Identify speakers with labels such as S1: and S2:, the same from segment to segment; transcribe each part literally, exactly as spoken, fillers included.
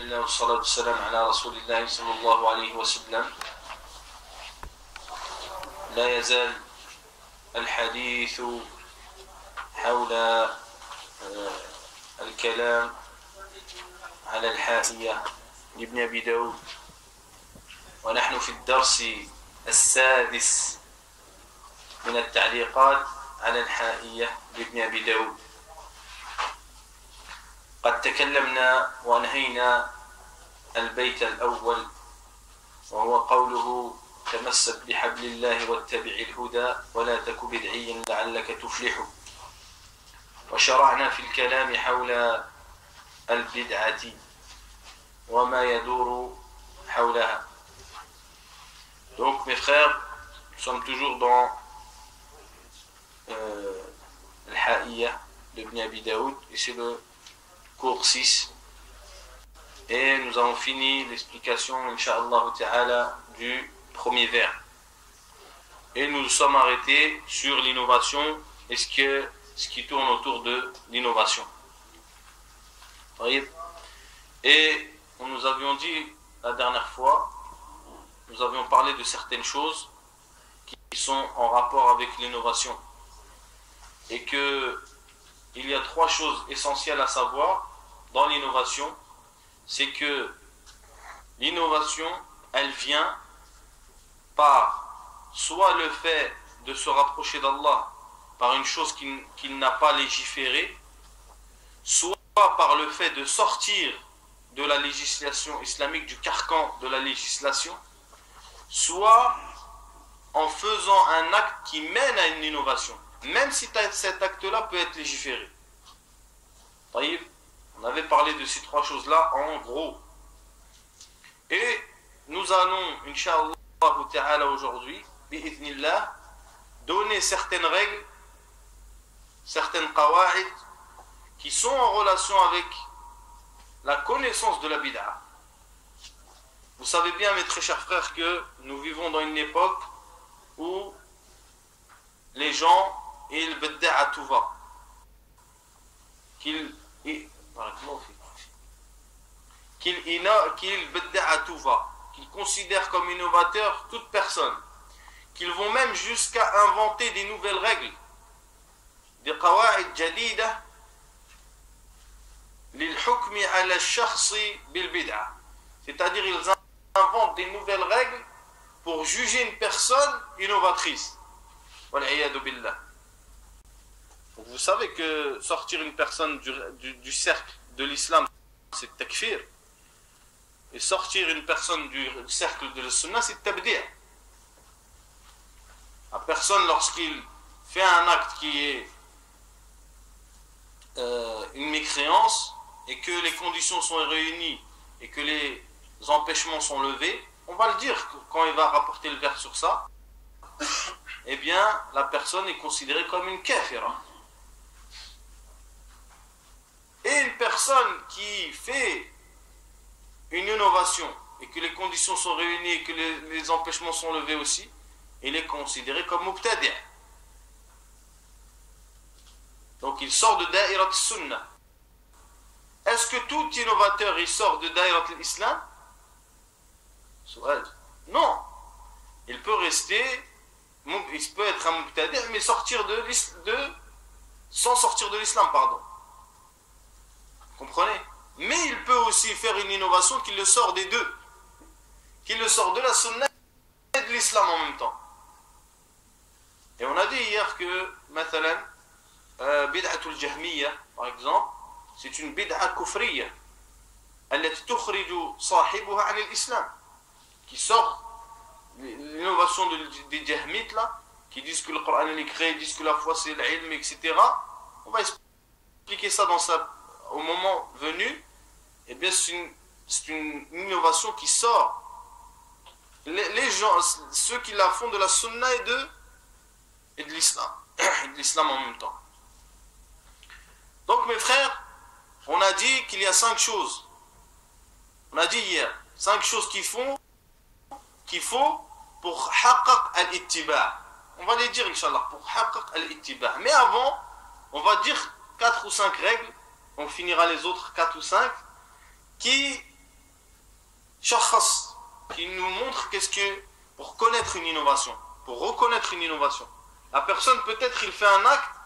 S1: Alhamdulillah wa salatu wa salam ala Rasulillahi sallallahu alayhi wa sallam. لا يزال الحديث حول الكلام على الحائية لابن أبي داود، ونحن في الدرس السادس من التعليقات على الحائية لابن أبي داود. قد تكلمنا وانهينا البيت الأول وهو قوله تمسك بحبل الله واتبع الهدى ولا تك بدعيا لعلك تفلح، وشرعنا في الكلام حول البدعة وما يدور حولها. Donc mes frères, nous sommes toujours dans euh, Al-Ha'iyya d'Ibn Abi Daoud et c'est le cours six et nous avons fini l'explication Inch'Allah Ta'ala du premier vers et nous nous sommes arrêtés sur l'innovation et ce, que, ce qui tourne autour de l'innovation. Et nous avions dit la dernière fois, nous avions parlé de certaines choses qui sont en rapport avec l'innovation et que il y a trois choses essentielles à savoir dans l'innovation. C'est que l'innovation, elle vient par soit le fait de se rapprocher d'Allah par une chose qu'il, qu'il n'a pas légiférée, soit par le fait de sortir de la législation islamique, du carcan de la législation, soit en faisant un acte qui mène à une innovation, même si cet acte-là peut être légiféré. On avait parlé de ces trois choses-là en gros. Et nous allons, Inch'Allah Ta'ala, aujourd'hui, bi'idhnillah, donner certaines règles, certaines qawa'id, qui sont en relation avec la connaissance de la bid'a. Vous savez bien, mes très chers frères, que nous vivons dans une époque où les gens, ils bid'a à tout va. Qu'ils qu'ils qu'ils bid'a à tout va. Qu'ils considèrent comme innovateurs toute personne. Qu'ils vont même jusqu'à inventer des nouvelles règles. Des qawa'id jadida lil hukmi ala shakhsi bil bid'a. C'est-à-dire ils inventent des nouvelles règles pour juger une personne innovatrice. Wal'iyadu billah. Vous savez que sortir une personne du, du, du cercle de l'islam, c'est takfir. Et sortir une personne du cercle de la sunna, c'est tabdi'. La personne, lorsqu'il fait un acte qui est euh, une mécréance, et que les conditions sont réunies, et que les empêchements sont levés, on va le dire quand il va rapporter le vers sur ça, eh bien, la personne est considérée comme une kafira. Et une personne qui fait une innovation et que les conditions sont réunies et que les, les empêchements sont levés aussi, il est considéré comme mubtadi'. Donc il sort de da'irat sunnah. Est-ce que tout innovateur il sort de da'irat l'islam? Non. Il peut rester, il peut être un mubtadi' mais sortir de, de sans sortir de l'islam, pardon. Comprenez? Mais il peut aussi faire une innovation qui le sort des deux, qui le sort de la sunna et de l'islam en même temps. Et on a dit hier que, mathalan, euh, bid'atul jahmiyya, par exemple, c'est une bid'a kufriyya, التي تخرج صاحبها عن الإسلام, qui sort l'innovation des jahmites là, qui disent que le Coran est créé, disent que la foi c'est l'ilm, et cetera. On va expliquer ça dans sa au moment venu. Eh bien c'est une, c'est une innovation qui sort les, les gens, ceux qui la font de la sunna et de, et de l'islam et de l'islam en même temps. Donc mes frères, on a dit qu'il y a cinq choses, on a dit hier cinq choses qu'il faut qu'il faut pour haqqaq al-ittiba'. On va les dire Inch'Allah pour haqqaq al-ittiba'. Mais avant on va dire quatre ou cinq règles, on finira les autres quatre ou cinq qui shakhs qui nous montre qu'est-ce que, pour connaître une innovation, pour reconnaître une innovation. La personne, peut-être, il fait un acte,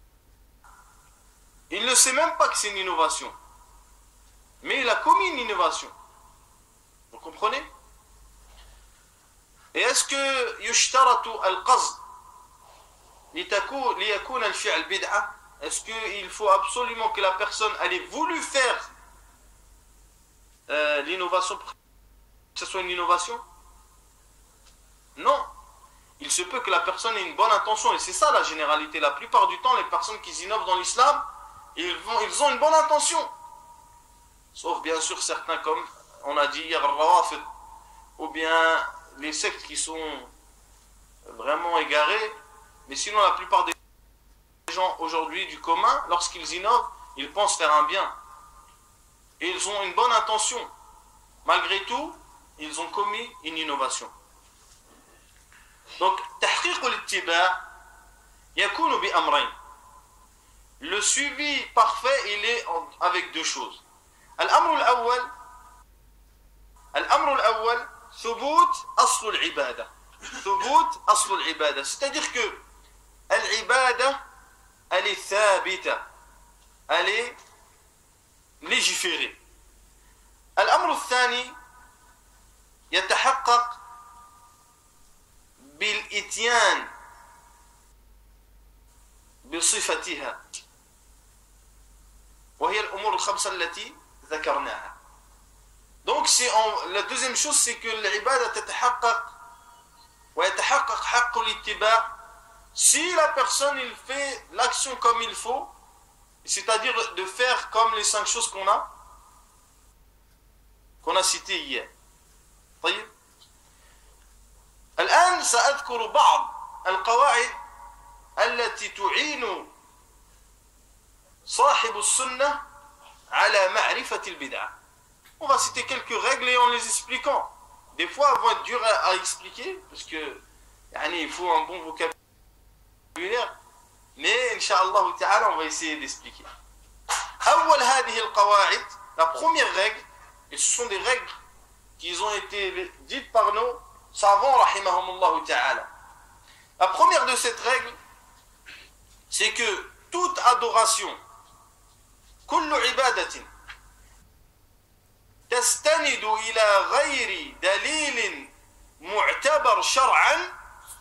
S1: il ne sait même pas que c'est une innovation, mais il a commis une innovation. Vous comprenez? Et est-ce que yushtaratu al-qasd liyakuna al-fi'l bid'a? Est-ce qu'il faut absolument que la personne ait voulu faire euh, l'innovation pour que ce soit une innovation? Non. Il se peut que la personne ait une bonne intention, et c'est ça la généralité. La plupart du temps, les personnes qui innovent dans l'islam, ils, vont, ils ont une bonne intention. Sauf bien sûr certains, comme on a dit hier, ou bien les sectes qui sont vraiment égarés. Mais sinon, la plupart des gens aujourd'hui du commun, lorsqu'ils innovent, ils pensent faire un bien. Et ils ont une bonne intention. Malgré tout, ils ont commis une innovation. Donc, tahqiq al-ittiba' yakunu bi amrayn. Le suivi parfait, il est avec deux choses. Al-amru al-awwal, al-amru al-awwal, thubut asl al-ibada. Thubut asl al-ibada. C'est-à-dire que al-ibada, elle est thabita, elle est légiférée. Al-amru al-thani, yatahaqqaq بالإتيان بصفتها وهي الأمور الخمسة التي ذكرناها. Donc c'est en, la deuxième chose, c'est que l'ibada تتحقق ويتحقق حق الاتباع si la personne il fait l'action comme il faut, c'est-à-dire de faire comme les cinq choses qu'on a qu'on a citées hier. طيب. الآن سأذكر بعض القواعد التي تعين صاحب السنة على معرفة البدعة. On va citer quelques règles et en les expliquant. Des fois, elles vont être dures à expliquer parce que يعني, il faut un bon vocabulaire. Mais Inch'Allah Ta'ala, on va essayer d'expliquer. أول هذه القواعد, la première règle, et ce sont des règles qui ont été dites par nos savants, rahimahumullah ta'ala. La première de cette règle, c'est que toute adoration, kullu ibadatin, تستند إلى غير دليل معتبر شرعا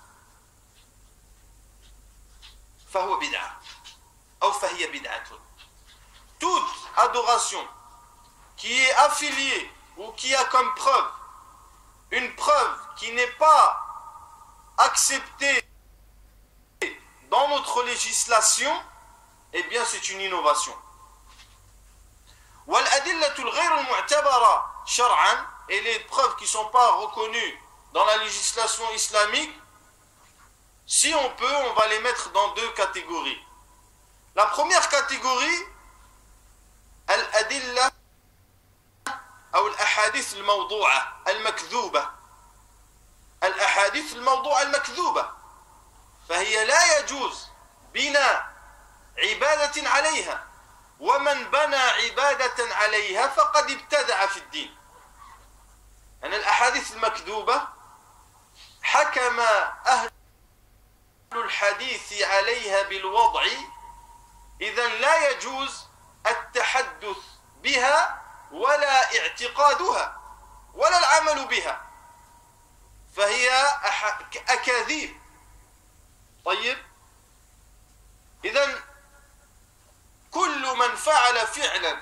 S1: فهو بدعة أو فهي بدعة. Toute adoration qui est affiliée ou qui a comme preuve une preuve qui n'est pas acceptée dans notre législation, eh bien c'est une innovation. وَالْأَدِلَّةُ الْغَيْرُ الْمُعْتَبَرَةُ شَرْعًا, et les preuves qui ne sont pas reconnues dans la législation islamique, si on peut, on va les mettre dans deux catégories. La première catégorie, al-adilla أو الأحاديث الموضوعة المكذوبة. الأحاديث الموضوعة المكذوبة فهي لا يجوز بناء عبادة عليها، ومن بنى عبادة عليها فقد ابتدع في الدين. أن الأحاديث المكذوبة حكم أهل الحديث عليها بالوضع، إذن لا يجوز التحدث بها ولا اعتقادها ولا العمل بها، فهي أكاذيب. طيب، إذن كل من فعل فعلا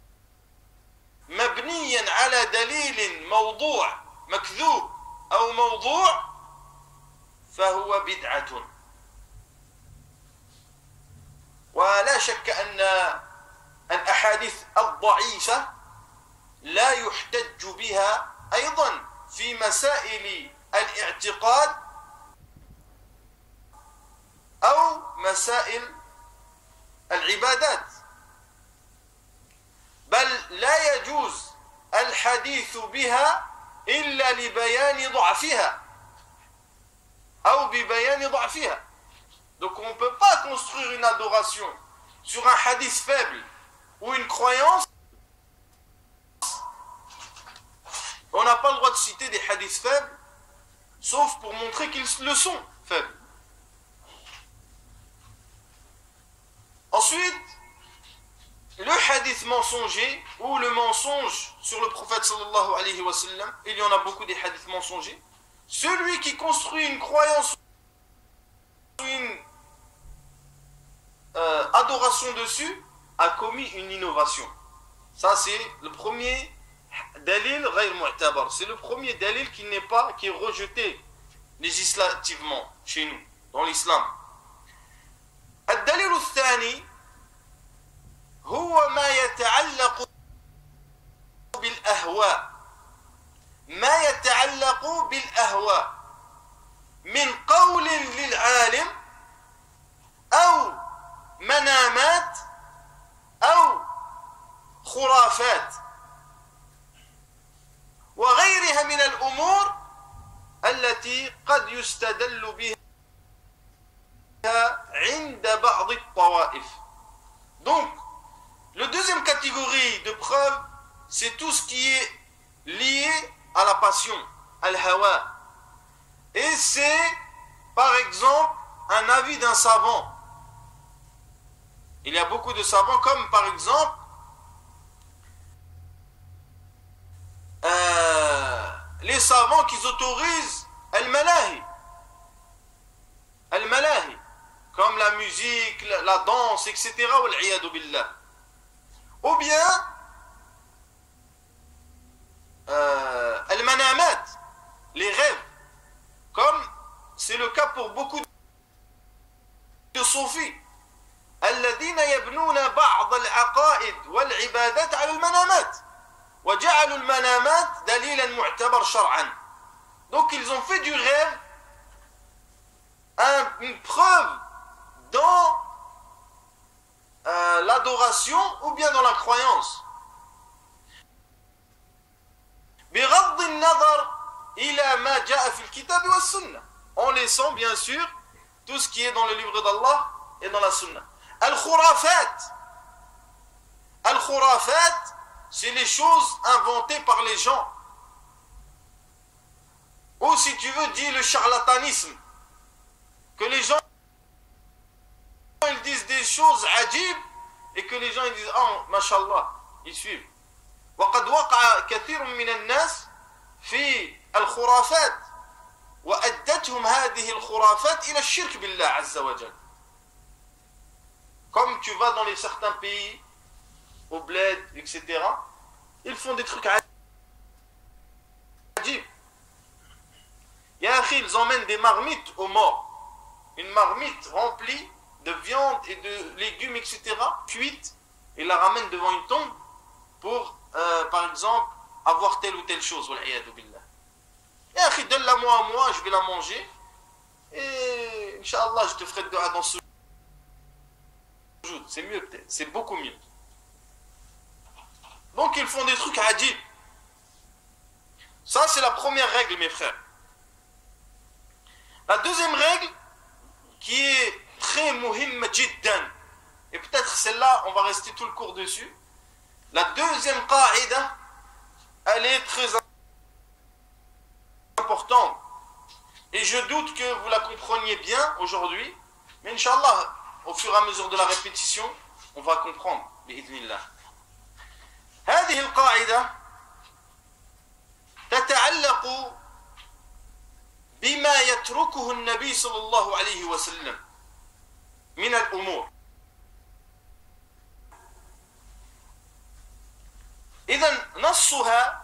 S1: مبنيا على دليل موضوع مكذوب أو موضوع فهو بدعة. ولا شك أن الأحاديث الضعيفة لا يحتج بها أيضا في مسائل الاعتقاد أو مسائل العبادات، بل لا يجوز الحديث بها إلا لبيان ضعفها أو ببيان ضعفها. Donc on ne peut pas construire une adoration sur un hadith faible ou une croyance. On on n'a pas le droit de citer des hadiths faibles, sauf pour montrer qu'ils le sont faibles. Ensuite, le hadith mensonger ou le mensonge sur le prophète sallallahu alayhi wa sallam, il y en a beaucoup des hadiths mensongers. Celui qui construit une croyance ou une euh, adoration dessus a commis une innovation. Ça c'est le premier dalil ghayr mu'tabar. C'est le premier dalil qui n'est pas, qui est rejeté législativement chez nous, dans l'islam. الدليل الثاني هو ما يتعلق بالأهواء ما يتعلق بالأهواء من قول للعالم أو منامات أو خرافات وغيرها من الأمور التي قد يستدل بها عند بعض الطوائف. Donc, la deuxième catégorie de preuves, c'est tout ce qui est lié à la passion, al-hawa. Et c'est, par exemple, un avis d'un savant. Il y a beaucoup de savants, comme par exemple, euh, les savants qui autorisent al-malahi. Al-malahi. Comme la musique, la, la danse, et cetera. Ou bien, euh, al-manamat, les rêves. Comme c'est le cas pour beaucoup de soufis. الذين يبنون بعض العقائد والعبادات على المنامات وجعلوا المنامات دليلا معتبر شرعا. Donc ils ont fait du rêve un, une preuve dans euh, l'adoration ou bien dans la croyance. بغض النظر إلى ما جاء في الكتاب والسنة, en laissant bien sûr tout ce qui est dans le livre d'Allah et dans la sunna. Al-khurafat. Al-khurafat, c'est les choses inventées par les gens. Ou si tu veux, dis le charlatanisme. Que les gens ils disent des choses ajib et que les gens ils disent oh, mashallah, ils suivent. وقد وقع كثير من الناس في الخرافات وأدتهم هذه الخرافات إلى الشرك بالله عز وجل. Comme tu vas dans les certains pays, au bled, et cetera, ils font des trucs ajib. Ya akhi, ils emmènent des marmites aux morts. Une marmite remplie de viande et de légumes, et cetera, cuite, et la ramènent devant une tombe pour, euh, par exemple, avoir telle ou telle chose. Ya akhi, donne-la moi à moi, je vais la manger, et Inch'Allah, je te ferai de dua dans ce jour. C'est mieux peut-être, c'est beaucoup mieux. Donc ils font des trucs ajib. Ça c'est la première règle, mes frères. La deuxième règle, qui est très muhimma jiddan, et peut-être celle-là, on va rester tout le cours dessus. La deuxième qa'ida, elle est très importante. Et je doute que vous la compreniez bien aujourd'hui, mais Inch'Allah, au fur et à mesure de la répétition, on va comprendre. Bi'idhnillah. هذه القاعدة تتعلق بما يتركه النبي صلى الله عليه وسلم من الأمور. إذن نصها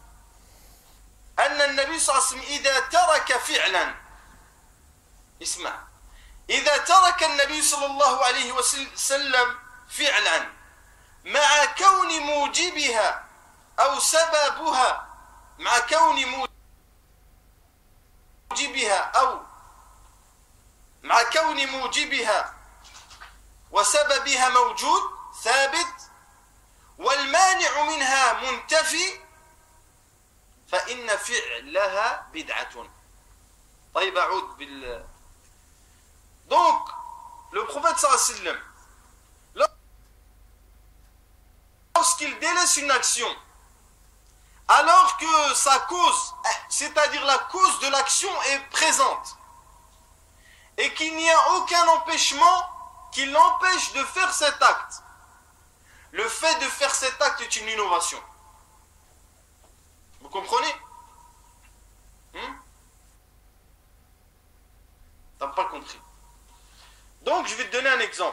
S1: أن النبي صلى الله عليه وسلم إذا ترك فعلا, اسمع, إذا ترك النبي صلى الله عليه وسلم فعلا مع كون موجبها أو سببها مع كون موجبها أو مع كون موجبها وسببها موجود ثابت والمانع منها منتفي فإن فعلها بدعة. طيب أعود بال Donc, le prophète sallallahu alayhi wa sallam, lorsqu'il délaisse une action alors que sa cause, c'est-à-dire la cause de l'action, est présente, et qu'il n'y a aucun empêchement qui l'empêche de faire cet acte. Le fait de faire cet acte est une innovation. Vous comprenez? hmm? T'as pas compris. Donc je vais te donner un exemple.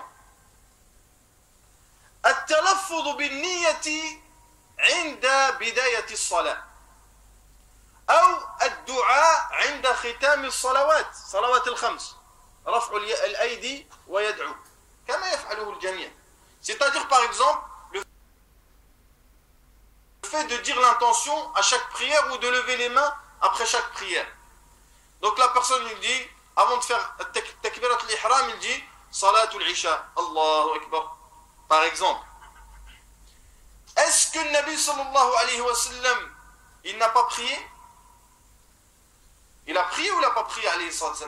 S1: التلفظ بالنية عند بداية الصلاة أو الدعاء عند ختام الصلوات صلوات الخمس رفع الأيدي ويدعو كما يفعله الجميع. C'est-à-dire par exemple le fait de dire l'intention à chaque prière ou de lever les mains après chaque prière. Donc la personne lui dit, avant de faire takbirat al-ihram, il dit Salatul Isha, Allahu Akbar. Par exemple, est-ce que le Nabi sallallahu alayhi wa sallam, il n'a pas prié? Il a prié ou il n'a pas prié alayhi sallam?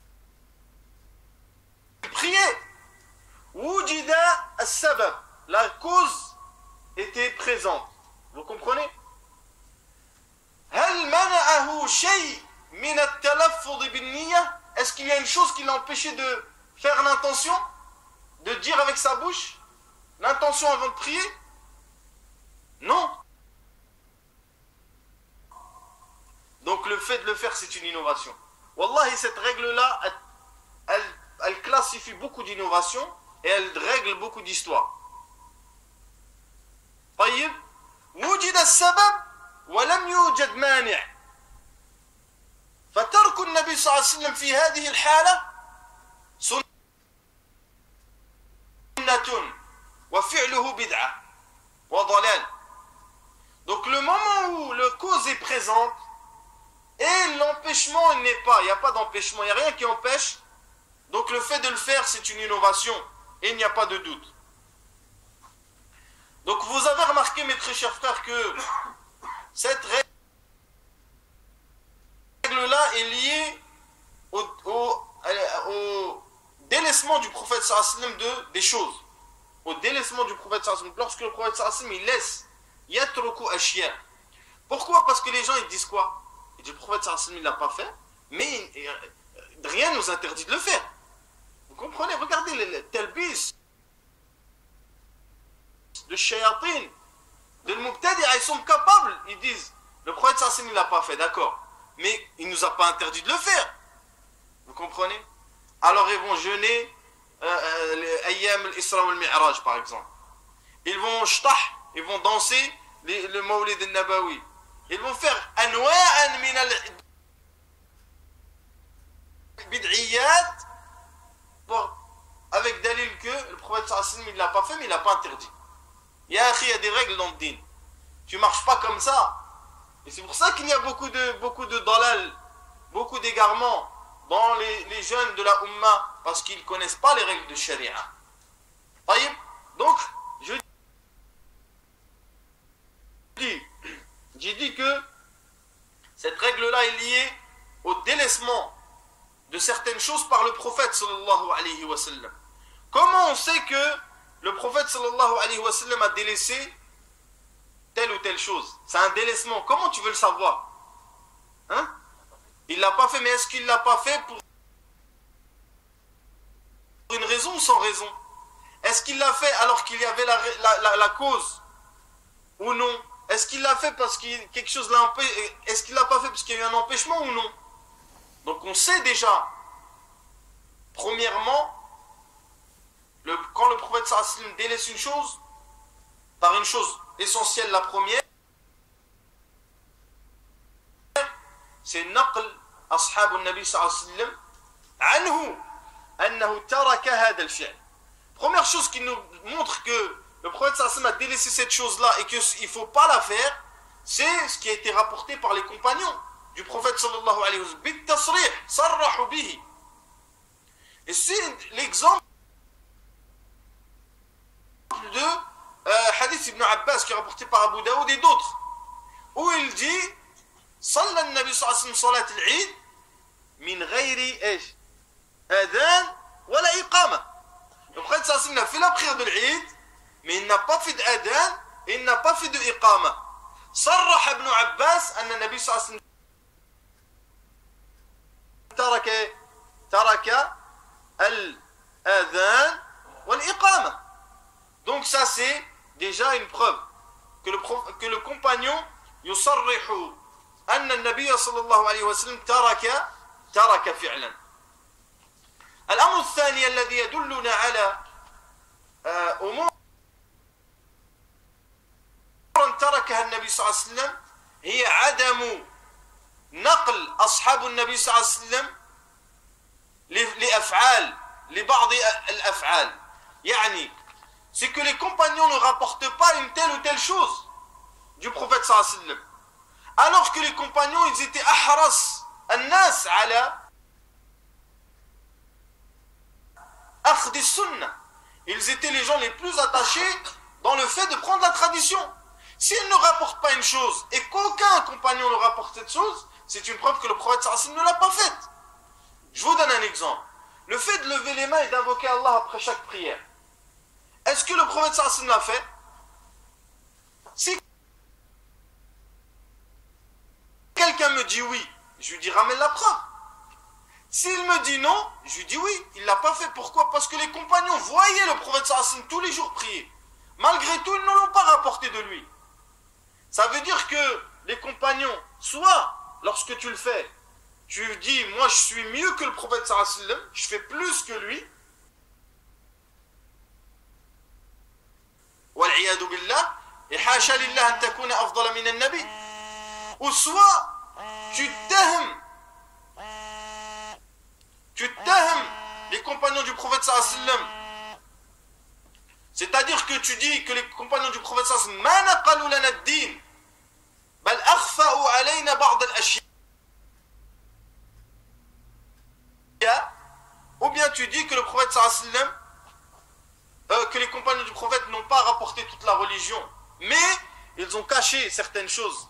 S1: Il priait. Wujida as-sabab, la cause était présente. Vous comprenez? Hal mana'ahu shay min at-talaffuz bin-niyya? Est-ce qu'il y a une chose qui l'a empêché de faire l'intention, de dire avec sa bouche l'intention avant de prier? Non. Donc le fait de le faire, c'est une innovation. Wallahi, cette règle-là, elle, elle, elle classifie beaucoup d'innovations et elle règle beaucoup d'histoires. طيب وجد السبب ولم يوجد مانع فترك النبي صلى الله عليه وسلم في هذه الحالة سنة وفعله بدعة وضلال. Donc le moment où le cause est présente et l'empêchement n'est pas, il n'y a pas d'empêchement, il n'y a rien qui empêche, donc le fait de le faire c'est une innovation et il n'y a pas de doute. Donc vous avez remarqué mes très chers frères que cette règle-là est liée au, au, au délaissement du prophète sallallahu alayhi wa sallam de, des choses. Au délaissement du prophète sallallahu alayhi wa sallam. Lorsque le prophète sallallahu alayhi wa sallam il laisse yatruku ashya. Pourquoi? Parce que les gens ils disent quoi? Ils disent le prophète sallallahu alayhi wa sallam il l'a pas fait, mais il, rien ne nous interdit de le faire. Vous comprenez? Regardez le, le talbis de shayatin, de l'mubtadi'a, ils sont capables, ils disent le prophète sallallahu alayhi wa sallam il l'a pas fait, d'accord, mais il nous a pas interdit de le faire. Vous comprenez? Alors ils vont jeûner euh, les ayyam al-Isra wal-Mi'raj par exemple. Ils vont shtah, ils vont danser les, le Mawlid al-Nabawi. Ils vont faire anwa'an min al-bid'iyat avec dalil que le prophète sallallahu alayhi wa sallam il l'a pas fait mais il l'a pas interdit. Ya akhi, il y a des règles dans le din. Tu marches pas comme ça. Et c'est pour ça qu'il y a beaucoup de beaucoup de dalal, beaucoup d'égarements dans les, les jeunes de la Ummah, parce qu'ils ne connaissent pas les règles de Sharia. Donc, je dis, j'ai dit que cette règle-là est liée au délaissement de certaines choses par le prophète sallallahu alayhi wa sallam. Comment on sait que le prophète sallallahu alayhi wa sallam a délaissé telle ou telle chose? C'est un délaissement. Comment tu veux le savoir? Hein? Il ne l'a pas fait, mais est-ce qu'il ne l'a pas fait pour une raison ou sans raison? Est-ce qu'il l'a fait alors qu'il y avait la, la, la, la cause ou non? Est-ce qu'il l'a fait parce que quelque chose l'a empêché? Est-ce qu'il ne l'a pas fait parce qu'il y a eu un empêchement ou non? Donc on sait déjà, premièrement, le, quand le prophète sallallahu alayhi wa sallam délaisse une chose, par une chose essentielle, la première, c'est naql ashab al-nabi sallallahu alayhi wa sallam anhu annahu taraka hadha al-fi'l. Première chose qui nous montre que le prophète sallallahu alayhi wa sallam a délaissé cette chose-là et qu'il ne faut pas la faire, c'est ce qui a été rapporté par les compagnons du prophète sallallahu alayhi wa sallam. Bit tasrih, sarrahu bihi. Et c'est l'exemple de euh, hadith ibn Abbas qui est rapporté par Abu Daoud et d'autres, où il dit صلى النبي صلى الله عليه وسلم صلاة العيد من غير ايش اذان ولا اقامه. Le prophète sallallahu alayhi wa sallam a fait la prière de l'Eid, mais il n'a pas fait d'adhan et il n'a pas fait de iqama. صرح ابن عباس أن النبي صلى الله عليه وسلم ترك ترك الأذان والإقامة. Donc ça c'est déjà une preuve que le, que le compagnon يصرح أن النبي صلى الله عليه وسلم ترك ترك فعلا. الأمر الثاني الذي يدلنا على أمور تركها النبي صلى الله عليه وسلم هي عدم نقل أصحاب النبي صلى الله عليه وسلم لأفعال لبعض الأفعال. يعني c'est que les compagnons ne rapportent pas une telle ou telle chose du prophète sallallahu alayhi wa sallam, alors que les compagnons ils étaient ahras الناس على أخذ السنة. Ils étaient les gens les plus attachés dans le fait de prendre la tradition. S'ils ne rapportent pas une chose et qu'aucun compagnon ne rapporte cette chose, c'est une preuve que le prophète sallallahu alayhi wa sallam ne l'a pas faite. Je vous donne un exemple. Le fait de lever les mains et d'invoquer Allah après chaque prière. Est-ce que le prophète sallallahu alayhi wa sallam l'a fait? Si quelqu'un me dit oui, je lui dis ramène la preuve. S'il me dit non, je lui dis oui, il ne l'a pas fait. Pourquoi? Parce que les compagnons voyaient le prophète sallallahu alayhi wa sallam tous les jours prier. Malgré tout, ils ne l'ont pas rapporté de lui. Ça veut dire que les compagnons, soit lorsque tu le fais, tu dis moi je suis mieux que le prophète sallallahu alayhi wa sallam, je fais plus que lui, والعياذ بالله حاشا لله أن تكون أفضل من النبي, ou soit tu t'aimes tu t'aimes les compagnons du prophète sallallahu alayhi wa sallam, c'est-à-dire que tu dis que les compagnons du prophète sallallahu alayhi wa sallam ما نقلوا لنا الدين بل أخفأوا علينا بعض الأشياء, ou bien tu dis que le prophète sallallahu alayhi wa sallam euh, que les compagnons du prophète n'ont pas rapporté toute la religion, mais ils ont caché certaines choses.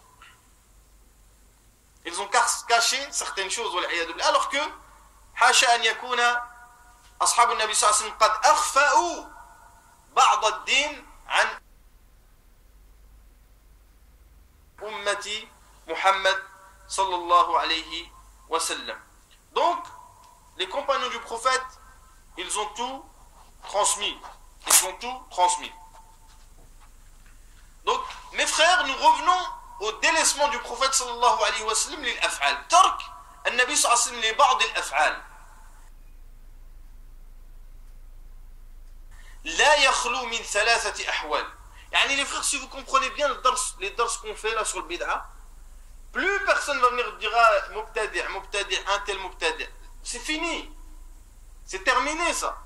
S1: Ils ont caché certaines choses, alors que حاشا أن يكون أصحاب النبي صلى الله عليه وسلم قد أخفأوا بعض الدين عن أمة محمد صلى الله عليه وسلم. Donc les compagnons du prophète, ils ont tout transmis. Ils ont tout transmis. Donc, mes frères, nous revenons au délaissement du prophète sallallahu alayhi wa sallam للأفعال. ترك النبي صلى الله عليه وسلم لبعض الأفعال لا يخلو من ثلاثة أحوال. يعني les frères, si vous comprenez bien le dars, les dars qu'on fait là sur le bid'a, plus personne va venir dire ah, mubtadi', mubtadi', un tel mubtadi'. C'est fini. C'est terminé ça.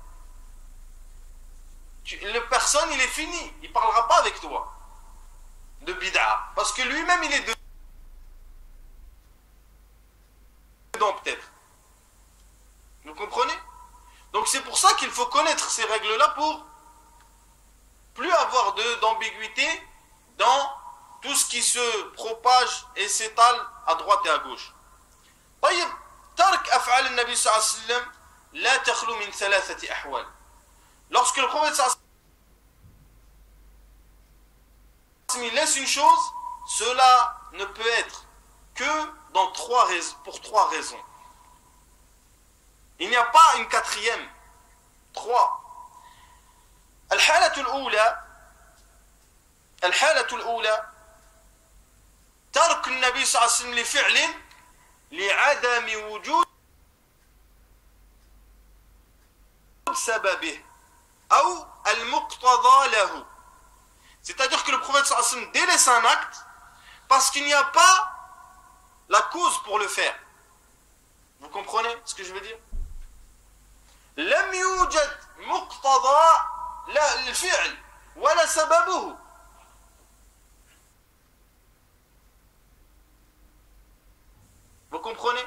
S1: Tu, le personne, il est fini. Il ne parlera pas avec toi de bid'a. Parce que lui-même, il est dedans peut-être. Vous comprenez? Donc c'est pour ça qu'il faut connaître ces règles-là pour plus avoir de, d'ambiguïté dans tout ce qui se propage et s'étale à droite et à gauche. طيب ترك أفعال النبي صلى الله عليه وسلم لا تخلو من ثلاثة أحوال. Lorsque le prophète sallallahu alayhi wa sallam laisse une chose, cela ne peut être que dans trois raisons, pour trois raisons. Il n'y a pas une quatrième. Trois. الحالة الأولى الحالة الأولى ترك النبي صلى الله عليه وسلم لفعل لعدم وجود سببه أو المقتضى له. C'est-à-dire que le prophète sallallahu alayhi wa sallam délaisse un acte parce qu'il n'y a pas la cause pour le faire. Vous comprenez ce que je veux dire? لم يوجد مقتضى للفعل ولا سببه. Vous comprenez?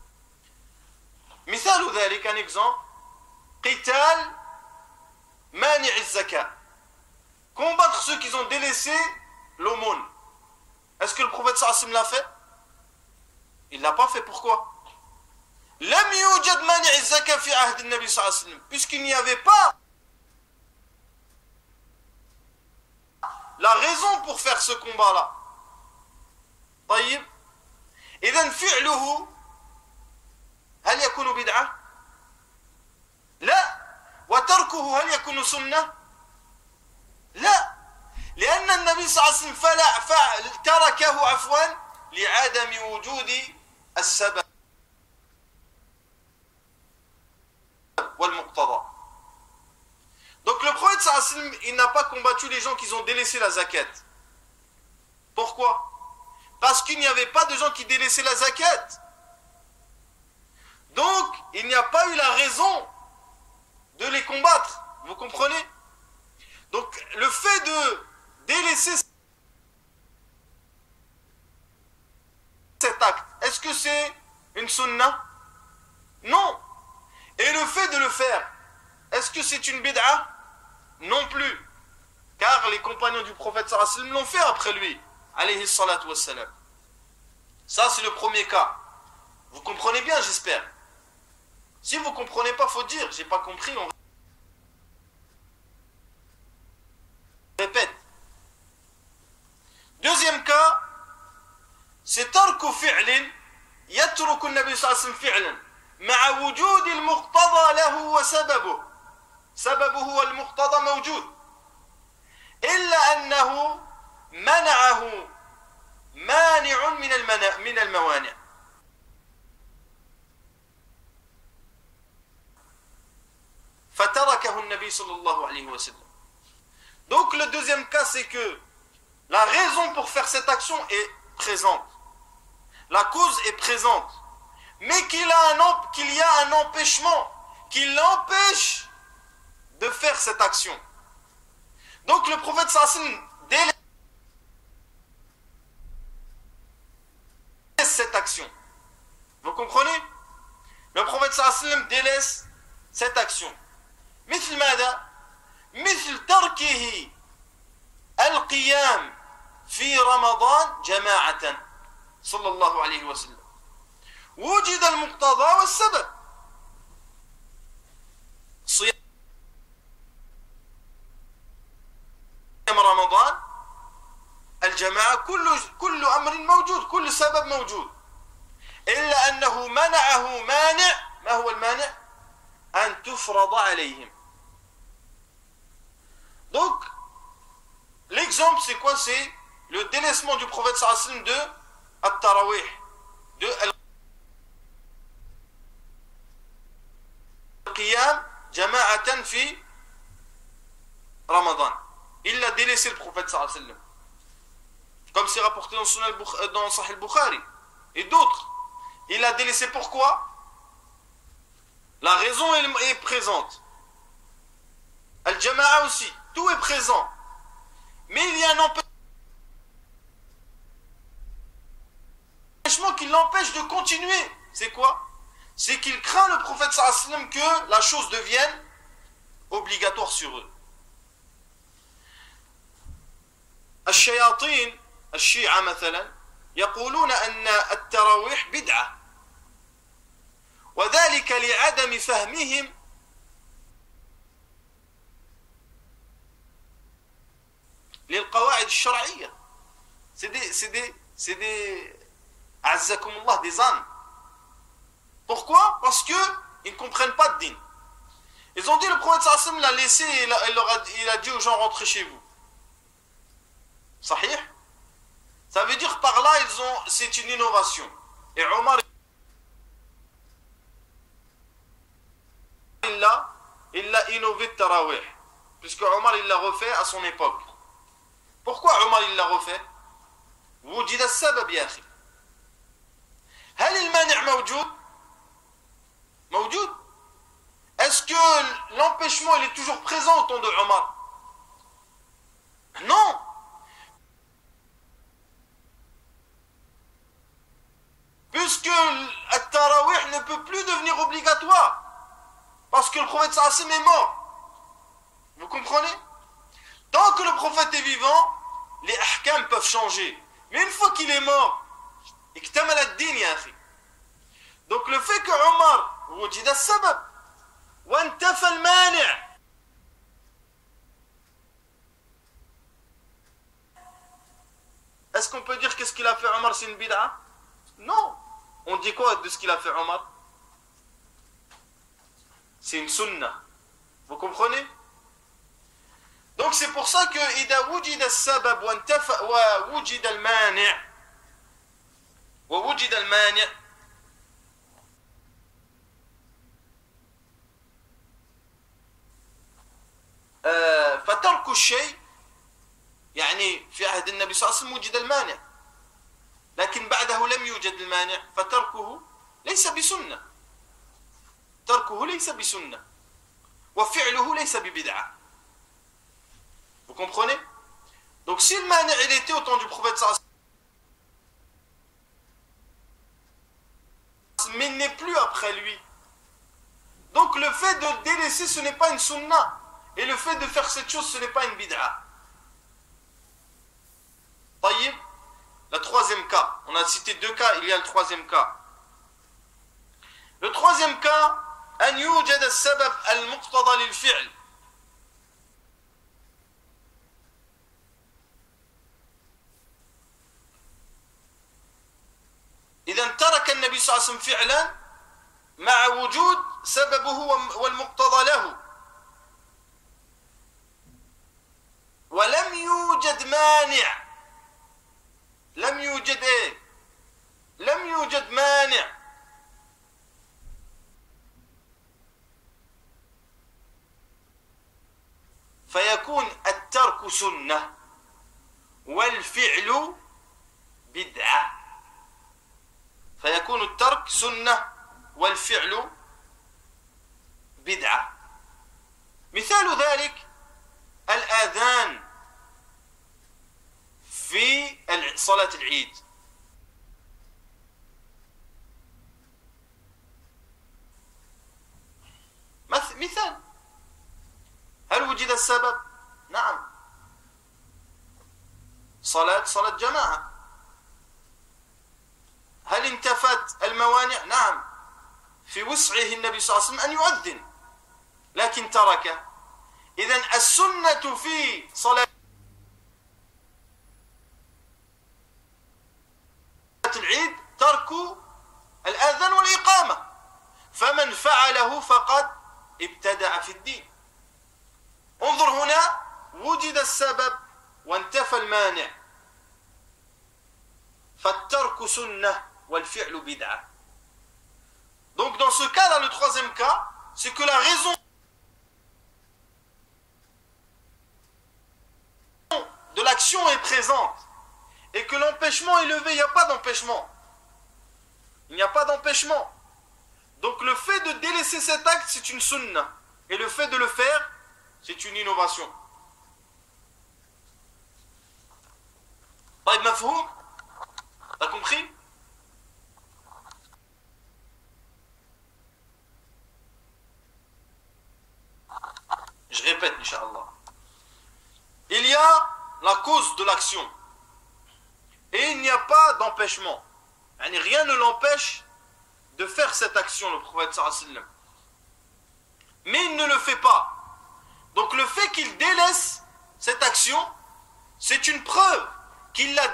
S1: مثال ذلك, un exemple, قتال مانع الزكاة, combattre ceux qui ont délaissé l'aumône. Est-ce que le prophète sallallahu alayhi wa sallam l'a fait? Il ne l'a pas fait. Pourquoi? لم يوجد مانع الزكاة في عهد النبي صلى الله عليه وسلم, puisqu'il n'y avait pas la raison pour faire ce combat-là. طيب إذن فعله هل يكون بدعة؟ لا. وتركه هل يكون سنة؟ لا، لأن النبي صلى الله عليه وسلم فلا فعل تركه عفوا لعدم وجود السبب والمقتضى. Donc le prophète sallallahu alayhi wa sallam, il n'a pas combattu les gens qui ont délaissé la zakat. Pourquoi? Parce qu'il n'y avait pas de gens qui délaissaient la zakat. Donc il n'y a pas eu la raison de les combattre. Vous comprenez? Donc le fait de délaisser cet acte, est-ce que c'est une sunna? Non. Et le fait de le faire, est-ce que c'est une bid'a? Non plus. Car les compagnons du prophète sallallahu alayhi wa sallam l'ont fait après lui, alayhi salatu wassalam. Ça c'est le premier cas. Vous comprenez bien, j'espère. Si vous ne comprenez pas, il faut dire, j'ai pas compris, on répète. Deuxième cas, c'est tarku fi'lin yatruku an-nabi sallallahu alayhi wa sallam fi'lan مع وجود المقتضى له وسببه سببه والمقتضى موجود إلا أنه منعه مانع من المنع من الموانع. فتركه النبي صلى الله عليه وسلم. Donc le deuxième cas, c'est que la raison pour faire cette action est présente, la cause est présente, mais qu'il a un, qu'il y a un empêchement qui l'empêche de faire cette action. Donc le prophète sallallahu alayhi wa sallam délaisse cette action. Vous comprenez? Le prophète sallallahu alayhi wa sallam délaisse cette action. مثل ماذا؟ مثل تركه القيام في رمضان جماعة صلى الله عليه وسلم. وجد المقتضى والسبب. صيام رمضان الجماعة كل كل أمر موجود، كل سبب موجود، إلا أنه منعه مانع. ما هو المانع؟ أن تفرض عليهم. Donc l'exemple c'est quoi? C'est le délaissement du prophète sallallahu alayhi wa sallam de at-tarawih, de al-qiyam jama'atan fi Ramadan. Il l'a délaissé, le prophète sallallahu alayhi wa sallam, comme c'est rapporté dans, Sunan, dans Sahih al-Bukhari et d'autres. Il l'a délaissé pourquoi? La raison est présente. Al-Jama'a aussi, tout est présent. Mais il y a un empêchement qui l'empêche de continuer. C'est quoi? C'est qu'il craint, le prophète sallallahu alayhi wa sallam, que la chose devienne obligatoire sur eux. الشياطين الشيعة مثلا يقولون أن التراويح بدعة، وذلك لعدم فهمهم للقواعد الشرعية. C'est des, c'est des, c'est des, أعزكم الله, des ânes. Pourquoi? Parce que ils ne comprennent pas de din. Ils ont dit, le prophète sallallahu alayhi wa sallam l'a laissé et il a, il leur a, il a dit aux gens, rentrez chez vous. Sahih? Ça veut dire par là, ils ont, c'est une innovation. Et Omar, il l'a, il l'a innové de Tarawih, puisque Omar il l'a refait à son époque. Pourquoi Omar il l'a refait? وجد السبب يا أخي. هل المانع موجود؟ موجود. Est-ce que l'empêchement il est toujours présent au temps de Omar? Non. Puisque le tarawih ne peut plus devenir obligatoire, parce que le prophète sallallahu alayhi wa sallam est mort. Vous comprenez? Tant que le prophète est vivant, les ahkam peuvent changer. Mais une fois qu'il est mort, iktamal ad-din ya akhi. Donc le fait que Omar wujida as-sabab wa intafa al-mani', Est-ce qu'on peut dire qu'est-ce qu'il a fait Omar c'est une bid'a? Non. On dit quoi de ce qu'il a fait Omar? C'est une sunna. Vous comprenez? Donc c'est pour ça que إذا وجد السبب وانتفى ووجد المانع ووجد المانع فترك الشيء يعني في عهد النبي صلى الله عليه وسلم وجد المانع لكن بعده لم يوجد المانع فتركه ليس بسنة تركه ليس بسنة وفعله ليس ببدعة. Vous comprenez? Donc si le mani' il était au temps du prophète sallallahu alayhi wa sallam, mais il n'est plus après lui. Donc le fait de délaisser ce n'est pas une sunna. Et le fait de faire cette chose ce n'est pas une bid'a. طيب, le troisième cas. On a cité deux cas, il y a le troisième cas. Le troisième cas, أن يوجد السبب المقتضى للفعل. إذا ترك النبي صلى الله عليه وسلم فعلا مع وجود سببه والمقتضى له ولم يوجد مانع لم يوجد ايه لم يوجد مانع فيكون الترك سنة والفعل بدعة. فيكون الترك سنة والفعل بدعة. مثال ذلك الآذان في صلاة العيد. مثال، هل وجد السبب؟ نعم، صلاة صلاة جماعة. هل انتفت الموانع؟ نعم، في وسعه النبي صلى الله عليه وسلم أن يؤذن لكن تركه. إذن السنة في صلاة العيد ترك الآذان والإقامة، فمن فعله فقد ابتدع في الدين. انظر هنا، وجد السبب وانتفى المانع فالترك سنة والفعل بدعة. Donc dans ce cas, dans le troisième cas, c'est que la raison de l'action est présente et que l'empêchement est levé. Il n'y a pas d'empêchement. Il n'y a pas d'empêchement. Donc le fait de délaisser cet acte, c'est une sunna. Et le fait de le faire, c'est une innovation. طيب مفهوم؟ T'as compris? Je répète, Inch'Allah. Il y a la cause de l'action. Et il n'y a pas d'empêchement. Rien ne l'empêche de faire cette action, le prophète sallallahu alayhi wa sallam. Mais il ne le fait pas. Donc le fait qu'il délaisse cette action, c'est une preuve qu'il l'a.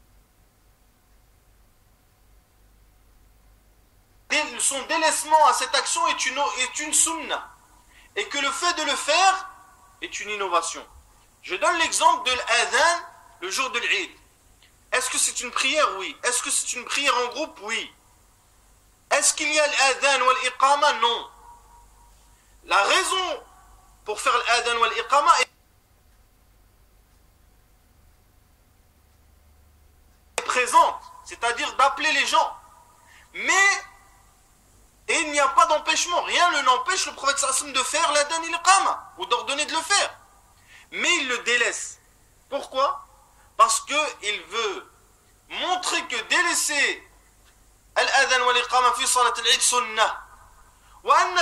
S1: Son délaissement à cette action est une, est une sunna. Et que le fait de le faire est une innovation. Je donne l'exemple de l'adhan le jour de l'Eid. Est-ce que c'est une prière? Oui. Est-ce que c'est une prière en groupe? Oui. Est-ce qu'il y a l'adhan ou l'iqama? Non. La raison pour faire l'adhan ou l'iqama est présente, c'est-à-dire d'appeler les gens. Mais et il n'y a pas d'empêchement. Rien ne l'empêche, le prophète sallallahu alayhi wa sallam, de faire l'adhan et l'iqama ou d'ordonner de le faire. Mais il le délaisse. Pourquoi? Parce qu'il veut montrer que délaisser al-adhan wa l'iqama fi salat al-Eid sunnah wa anna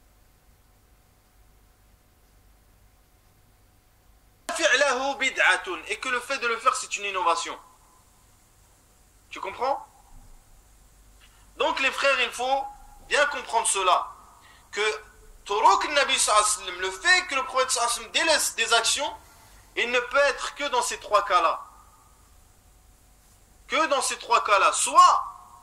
S1: fi'lahu bid'atun, et que le fait de le faire c'est une innovation. Tu comprends? Donc les frères, il faut bien comprendre cela, que Turuk Nabi sallallahu alayhi wa sallam, le fait que le prophète sallallahu alayhi wa sallam délaisse des actions, il ne peut être que dans ces trois cas-là. que dans ces trois cas-là, soit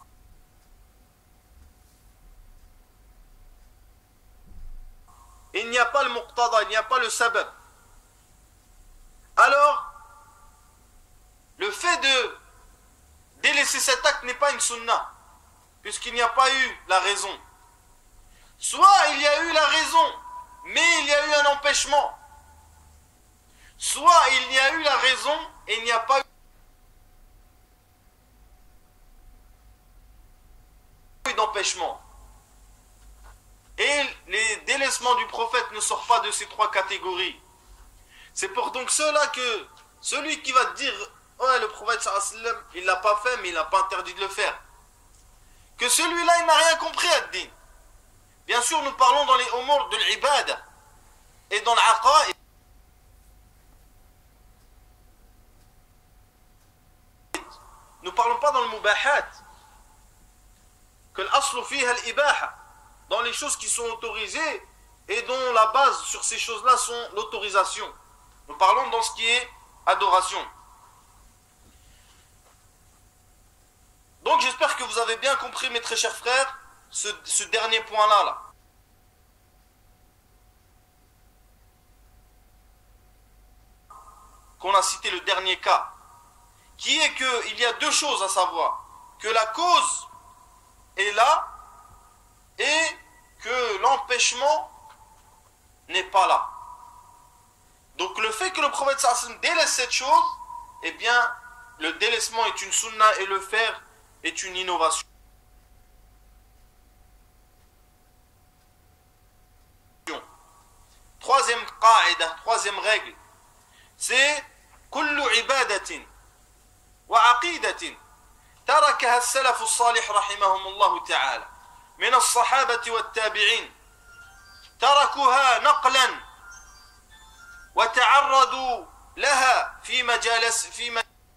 S1: il n'y a pas le muqtada, il n'y a pas le sabab, alors le fait de délaisser cet acte n'est pas une sunna, puisqu'il n'y a pas eu la raison. Soit il y a eu la raison, mais il y a eu un empêchement. Soit il y a eu la raison et il n'y a pas eu d'empêchement. Et les délaissements du prophète ne sortent pas de ces trois catégories. C'est pour donc cela que celui qui va dire « Ouais, le prophète sallallahu alayhi wa sallam, il ne l'a pas fait, mais il n'a pas interdit de le faire. » Que celui-là, il n'a rien compris à din. Bien sûr, nous parlons dans les umur de l'ibad et dans l'aqaïd. Nous ne parlons pas dans le mubahat. Que l'aslu fiha al-ibaha. Dans les choses qui sont autorisées et dont la base sur ces choses-là sont l'autorisation. Nous parlons dans ce qui est adoration. Donc j'espère que vous avez bien compris, mes très chers frères, ce, ce dernier point-là. Là. Qu'on a cité le dernier cas. Qui est qu'il y a deux choses à savoir. Que la cause est là et que l'empêchement n'est pas là. Donc le fait que le prophète sallallahu alayhi wa sallam délaisse cette chose, eh bien le délaissement est une sunna et le faire est une innovation. Troisième qaïda, troisième règle, c'est kullu ibadatin wa aqidatin tarakaha as-salaf as-salih rahimahumullah ta'ala min as-sahabati wat-tabi'in tarakuha naqlan wa ta'arradu laha fi majalis fi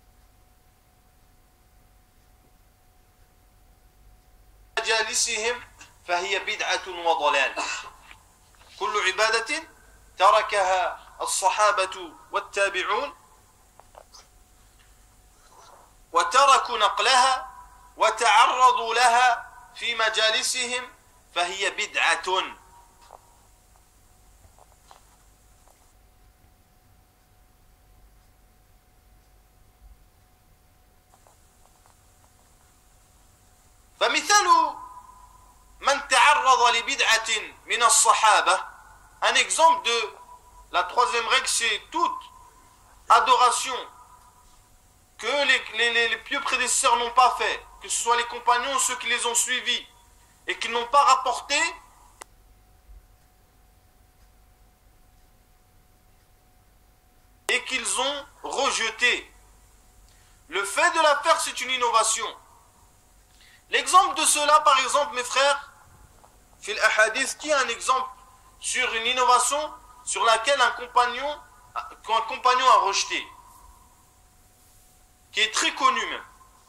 S1: مجالسهم فهي بدعة وضلال. كل عبادة تركها الصحابة والتابعون وتركوا نقلها وتعرضوا لها في مجالسهم فهي بدعة. فمثال من تعرض لبدعة من الصحابة, un exemple de la troisième règle, c'est toute adoration que les, les, les pieux prédécesseurs n'ont pas fait, que ce soit les compagnons ou ceux qui les ont suivis et qui n'ont pas rapporté, et qu'ils ont rejeté. Le fait de la faire, c'est une innovation. L'exemple de cela, par exemple, mes frères, fil ahadith, qui est un exemple sur une innovation sur laquelle un compagnon, qu'un compagnon a rejeté, qui est très connu même.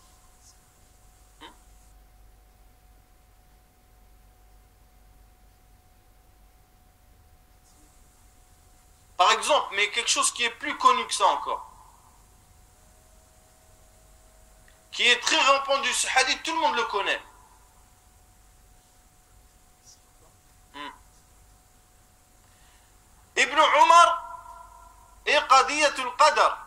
S1: Par exemple, mais quelque chose qui est plus connu que ça encore, qui est très répandu, ce hadith, tout le monde le connaît. Hmm. Ibn Umar et Qadiyatul Qadar.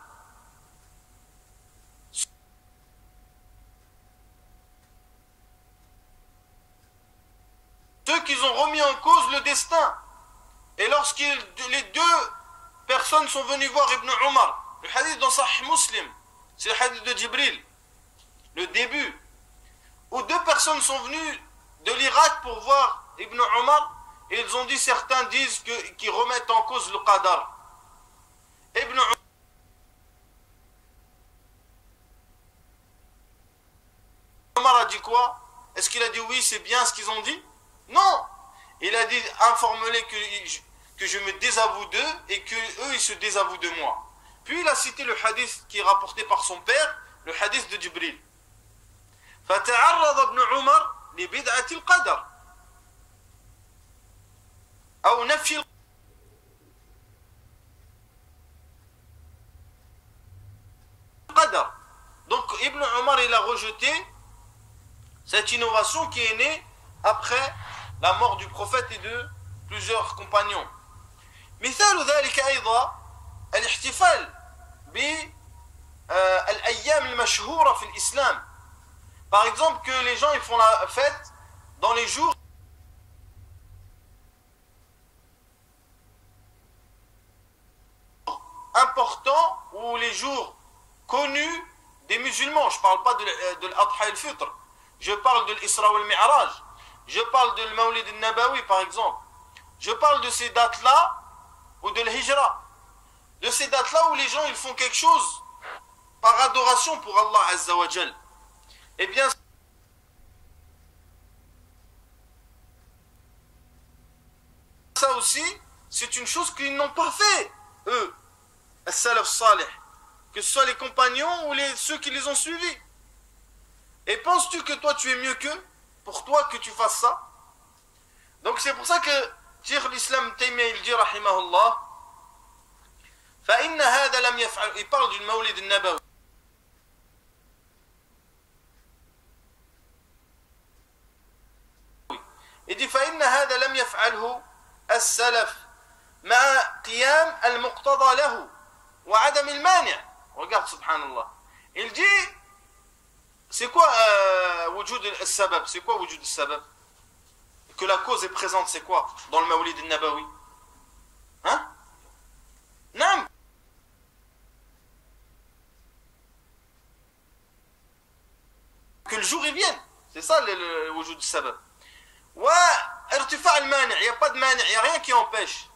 S1: Ceux qui ont remis en cause le destin. Et lorsque les deux personnes sont venues voir Ibn Umar, le hadith dans Sahih Muslim, c'est le hadith de Jibril, le début, où deux personnes sont venues de l'Irak pour voir Ibn Umar, et ils ont dit, certains disent que, qu'ils remettent en cause le qadar. Ibn Umar a dit quoi? Est-ce qu'il a dit oui, c'est bien ce qu'ils ont dit? Non. Il a dit, informe-les que, que je me désavoue d'eux et qu'eux ils se désavouent de moi. Puis il a cité le hadith qui est rapporté par son père, le hadith de Jibril. فتعرض ابن عمر لبدعة القدر أو نفي القدر. Donc Ibn Ibn Omar, il a rejeté cette innovation qui est née après la mort du prophète et de plusieurs compagnons. مثال ذلك أيضا الاحتفال بالأيام المشهورة في الإسلام. Par exemple, que les gens ils font la fête dans les jours importants ou les jours connus des musulmans. Je ne parle pas de, de l'Adha al-Fitr. Je parle de l'Isra wal-Mi'raj. Je parle de l'Mawlid al-Nabawi par exemple. Je parle de ces dates-là ou de l'Hijra. De ces dates-là où les gens ils font quelque chose par adoration pour Allah Azza wa Jal. Eh bien, ça aussi, c'est une chose qu'ils n'ont pas fait, eux, as-salaf salih, que ce soit les compagnons ou les, ceux qui les ont suivis. Et penses-tu que toi tu es mieux qu'eux, pour toi que tu fasses ça? Donc c'est pour ça que Cheikh l'Islam Taymiyyah il dit rahimahullah, فإن هذا لم يفعل, il parle du Mawlid al-Nabawi. Il dit فإن هذا لم يفعله السلف مع قيام المقتضى له وعدم المانع. Regarde subhanallah. Il dit c'est quoi euh, wujud al-sabab? C'est quoi wujud al-sabab? Que la cause est présente, c'est quoi dans le Mawlid al-Nabawi? Hein? Non. Que le jour il vienne. C'est ça le, le wujud al-sabab. وارتفاع المانع, il n'y a pas de mani', il n'y a rien qui empêche.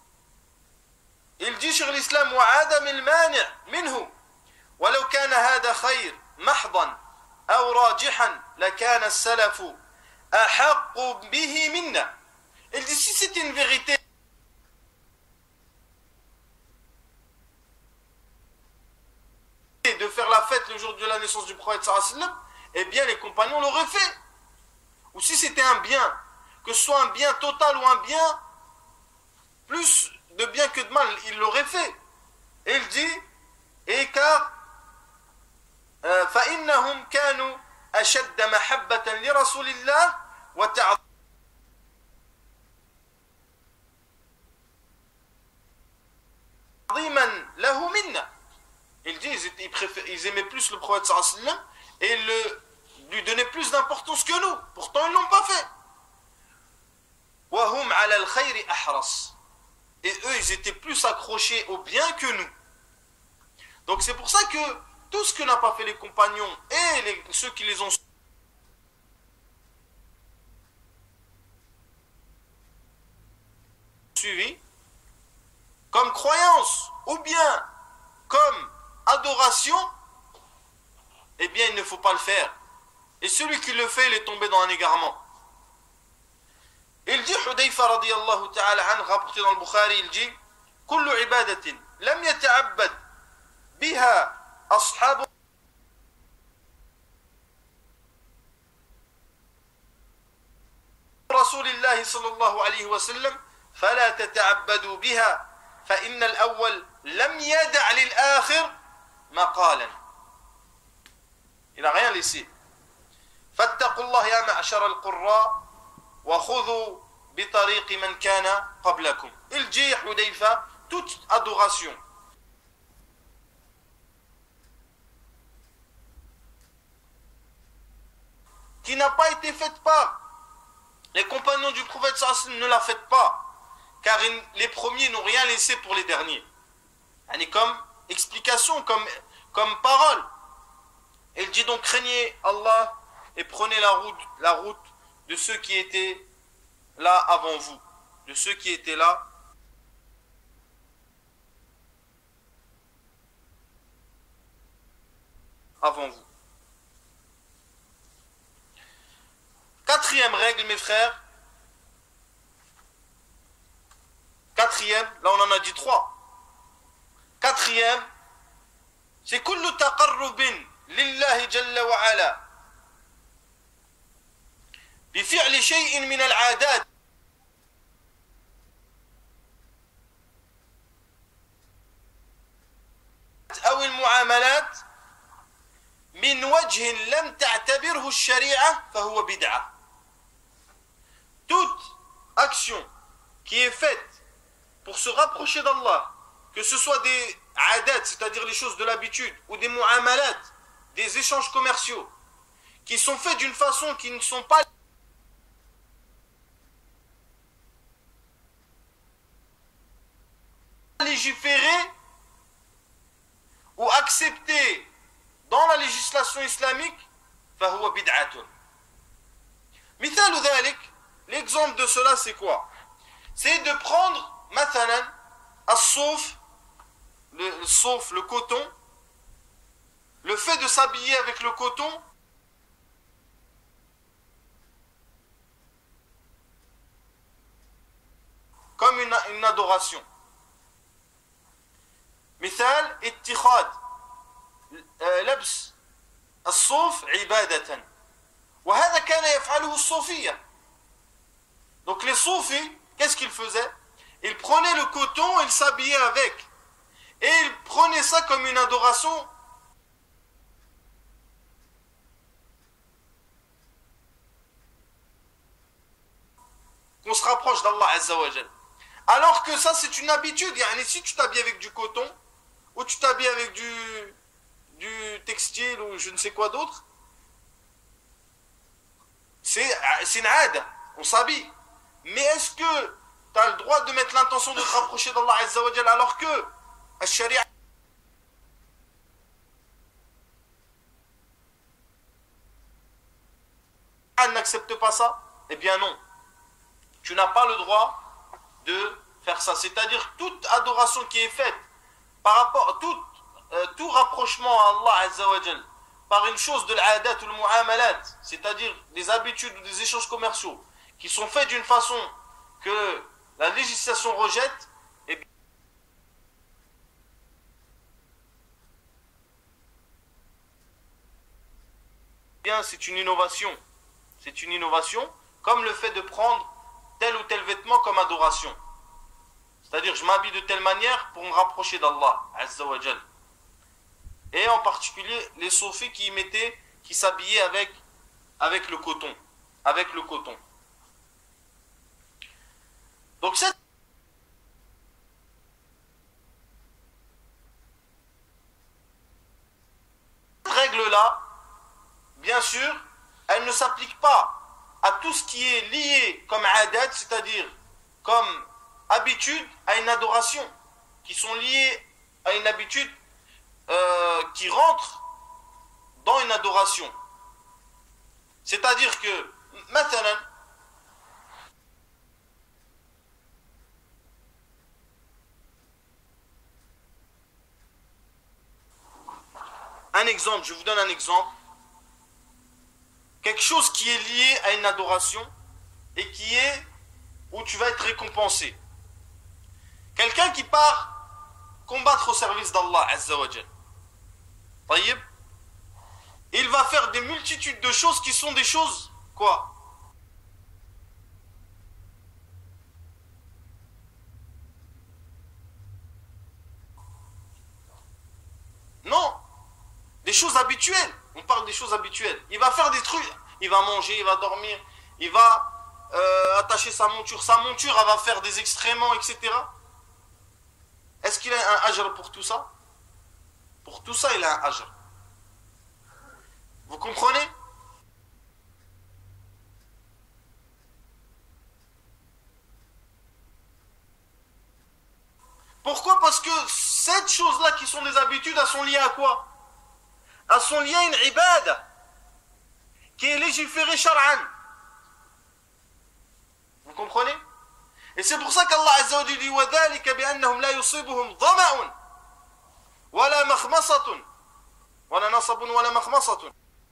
S1: Il dit sur l'islam وعدم المانع منه ولو كان هذا خير محضا أو راجحا لكان السلف أحق به منا. Il dit si c'est une vérité de faire la fête le jour de la naissance du prophète sallallahu alayhi wa sallam, eh bien les compagnons l'auraient fait. Ou si c'était un bien, que ce soit un bien total ou un bien, plus de bien que de mal, il l'aurait fait. Et il dit, et car فإنهم كانوا أشد محبة لرسول الله وتعظيما له منا. Il dit, ils, étaient, ils, préfé- ils aimaient plus le prophète sallallahu alayhi wa sallam et le, lui donnaient plus d'importance que nous. Pourtant, ils ne l'ont pas fait. وهم على الخير أحرص. Et eux, ils étaient plus accrochés au bien que nous. Donc c'est pour ça que tout ce que n'ont pas fait les compagnons et les, ceux qui les ont suivis, comme croyance ou bien comme adoration, eh bien il ne faut pas le faire. Et celui qui le fait, il est tombé dans un égarement. Il dit, Hudayfa radiyallahu ta'ala an, rapporté dans le Bukhari, il dit, كل عبادة لم يتعبد بها أصحاب رسول الله صلى الله عليه وسلم فلا تتعبدوا بها فإن الأول لم يدع للآخر مقالا. Il n'a rien laissé. فاتقوا الله يا معشر القراء وخذوا بطريق من كان قبلكم. Il dit Hudayfa, toute adoration qui n'a pas été faite par les compagnons du prophète sallallahu alayhi wa sallam, ne la faites pas, car les premiers n'ont rien laissé pour les derniers. Elle est comme explication, comme, comme parole. Il dit donc craignez Allah et prenez la route, la route de ceux qui étaient là avant vous, de ceux qui étaient là avant vous. Quatrième règle, mes frères. Quatrième, là on en a dit trois. Quatrième, c'est kullu taqarrubin lillahi jalla wa ala بفعل شيء من العادات أو المعاملات من وجه لم تعتبره الشريعة فهو بدعة. Toute action qui est faite pour se rapprocher d'Allah, que ce soit des adat, c'est-à-dire les choses de l'habitude, ou des mu'amalat, des échanges commerciaux, qui sont faits d'une façon qui ne sont pas légiférées ou acceptées dans la législation islamique, فهو بدعة. مثال ذلك, l'exemple de cela c'est quoi? C'est de prendre مثلا الصوف, le sauf, le coton, le fait de s'habiller avec le coton comme une, une adoration. مثال اتخاذ لبس الصوف عبادة وهذا كان يفعله الصوفية. Donc les soufis, qu'est-ce qu'ils faisaient? Ils prenaient le coton, ils s'habillaient avec. Et ils prenaient ça comme une adoration. Qu'on se rapproche d'Allah Azza wa Jal. Alors que ça c'est une habitude. Yani, si tu t'habilles avec du coton, ou tu t'habilles avec du, du textile, ou je ne sais quoi d'autre, c'est une aada. On s'habille. Mais est-ce que tu as le droit de mettre l'intention de te rapprocher d'Allah Azza wa Jal alors que la sharia n'accepte pas ça? Eh bien non. Tu n'as pas le droit de faire ça. C'est-à-dire toute adoration qui est faite par rapport à tout, euh, tout rapprochement à Allah Azza wa Jal par une chose de l'adat ou le mu'amalat, c'est-à-dire des habitudes ou des échanges commerciaux qui sont faits d'une façon que la législation rejette, eh bien c'est une innovation. C'est une innovation, comme le fait de prendre tel ou tel vêtement comme adoration. C'est-à-dire, je m'habille de telle manière pour me rapprocher d'Allah Azza wa Jal. Et en particulier, les soufis qui mettaient, qui s'habillaient avec, avec le coton. Avec le coton. Donc cette règle-là, bien sûr, elle ne s'applique pas à tout ce qui est lié comme adat, c'est-à-dire comme habitude à une adoration, qui sont liées à une habitude euh, qui rentre dans une adoration. C'est-à-dire que, maintenant, un exemple, je vous donne un exemple. Quelque chose qui est lié à une adoration et qui est où tu vas être récompensé. Quelqu'un qui part combattre au service d'Allah Azza wa Jal. Taïb. Il va faire des multitudes de choses qui sont des choses, quoi? Non. Des choses habituelles. On parle des choses habituelles. Il va faire des trucs. Il va manger, il va dormir. Il va euh, attacher sa monture. Sa monture, elle va faire des excréments, et cetera. Est-ce qu'il a un ajr pour tout ça? Pour tout ça, il a un ajr. Vous comprenez? Pourquoi? Parce que ces choses-là qui sont des habitudes, elles sont liées à quoi? Elles sont liées à une ibada qui est légiférée shar'an. Vous comprenez? Et c'est pour ça qu'Allah Azza wa Jalla dit وَذَلِكَ بِأَنَّهُمْ لَا يُصِيبُهُمْ ظَمَأٌ وَلَا مَخْمَصَةٌ وَلَا نَصَبٌ وَلَا مَخْمَصَةٌ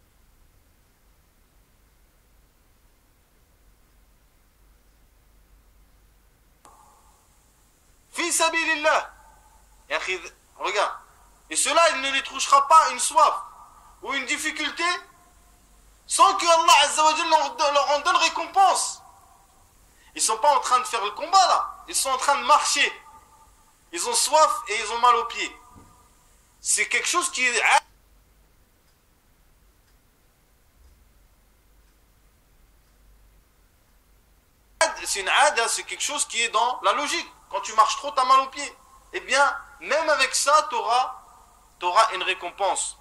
S1: في سبيل الله. Regarde. Et cela, il ne les touchera pas une soif ou une difficulté sans que Allah Azza wa Jalla leur en donne récompense. Ils ne sont pas en train de faire le combat là. Ils sont en train de marcher. Ils ont soif et ils ont mal aux pieds. C'est quelque chose qui est c'est une ada, c'est quelque chose qui est dans la logique. Quand tu marches trop, tu as mal aux pieds. Eh bien, même avec ça, tu auras, tu auras une récompense.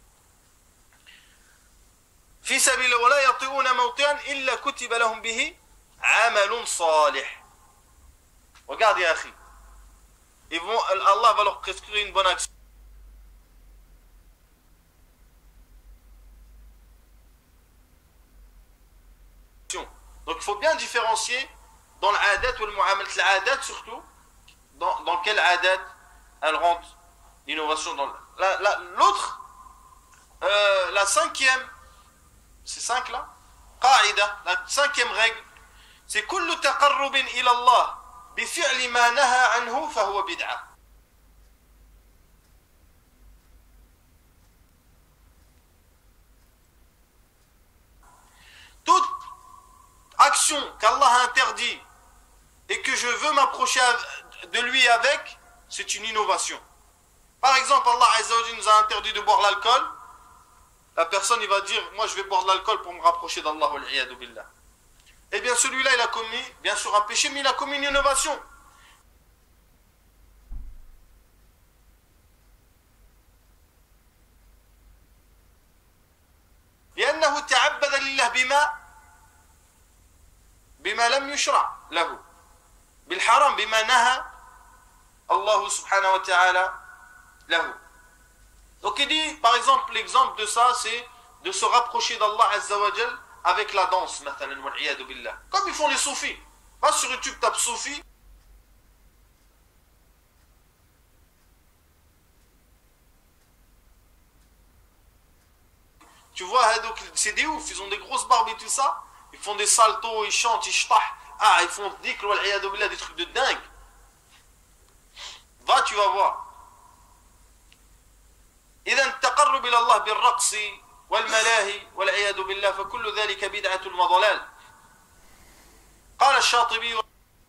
S1: في سبيل الله ولا يطيعون موطئا إلا كتب لهم به عمل صالح. Regarde, ya akhi. Ils vont, Allah va leur prescrire une bonne action. Donc il faut bien différencier dans l'adat ou le mu'amalat, l'adat surtout, dans, dans quelle adat elle rentre l'innovation. Dans la, la, l'autre, euh, la cinquième, c'est cinq là, qaïda, la cinquième règle, c'est kullu taqarrubin ila Allah bi fi'li ma naha anhu fa huwa bid'ah. Toute action qu'Allah a interdit et que je veux m'approcher de lui avec, c'est une innovation. Par exemple, Allah Azza wa Jalla nous a interdit de boire l'alcool. La personne, il va dire, moi je vais boire de l'alcool pour me rapprocher d'Allah. Eh bien, celui-là, il a commis, bien sûr, un péché, mais il a commis une innovation. لأنه تعبد لله بما بما لم يشرع له بالحرام بما نهى الله سبحانه وتعالى له. Donc il dit, par exemple, l'exemple de ça, c'est de se rapprocher d'Allah Azza wa Jal avec la danse, مثلا والعياذ بالله. Comme ils font les soufis. Va sur YouTube, tape soufi. Tu vois, c'est des ouf, ils ont des grosses barbes et tout ça. Ils font des saltos, ils chantent, ils shtah. Ah, ils font des trucs de dingue. Va, tu vas voir. إذا التقرب إلى الله بالرقص والملاهي والعياذ بالله فكل ذلك بدعة وضلال. قال الشاطبي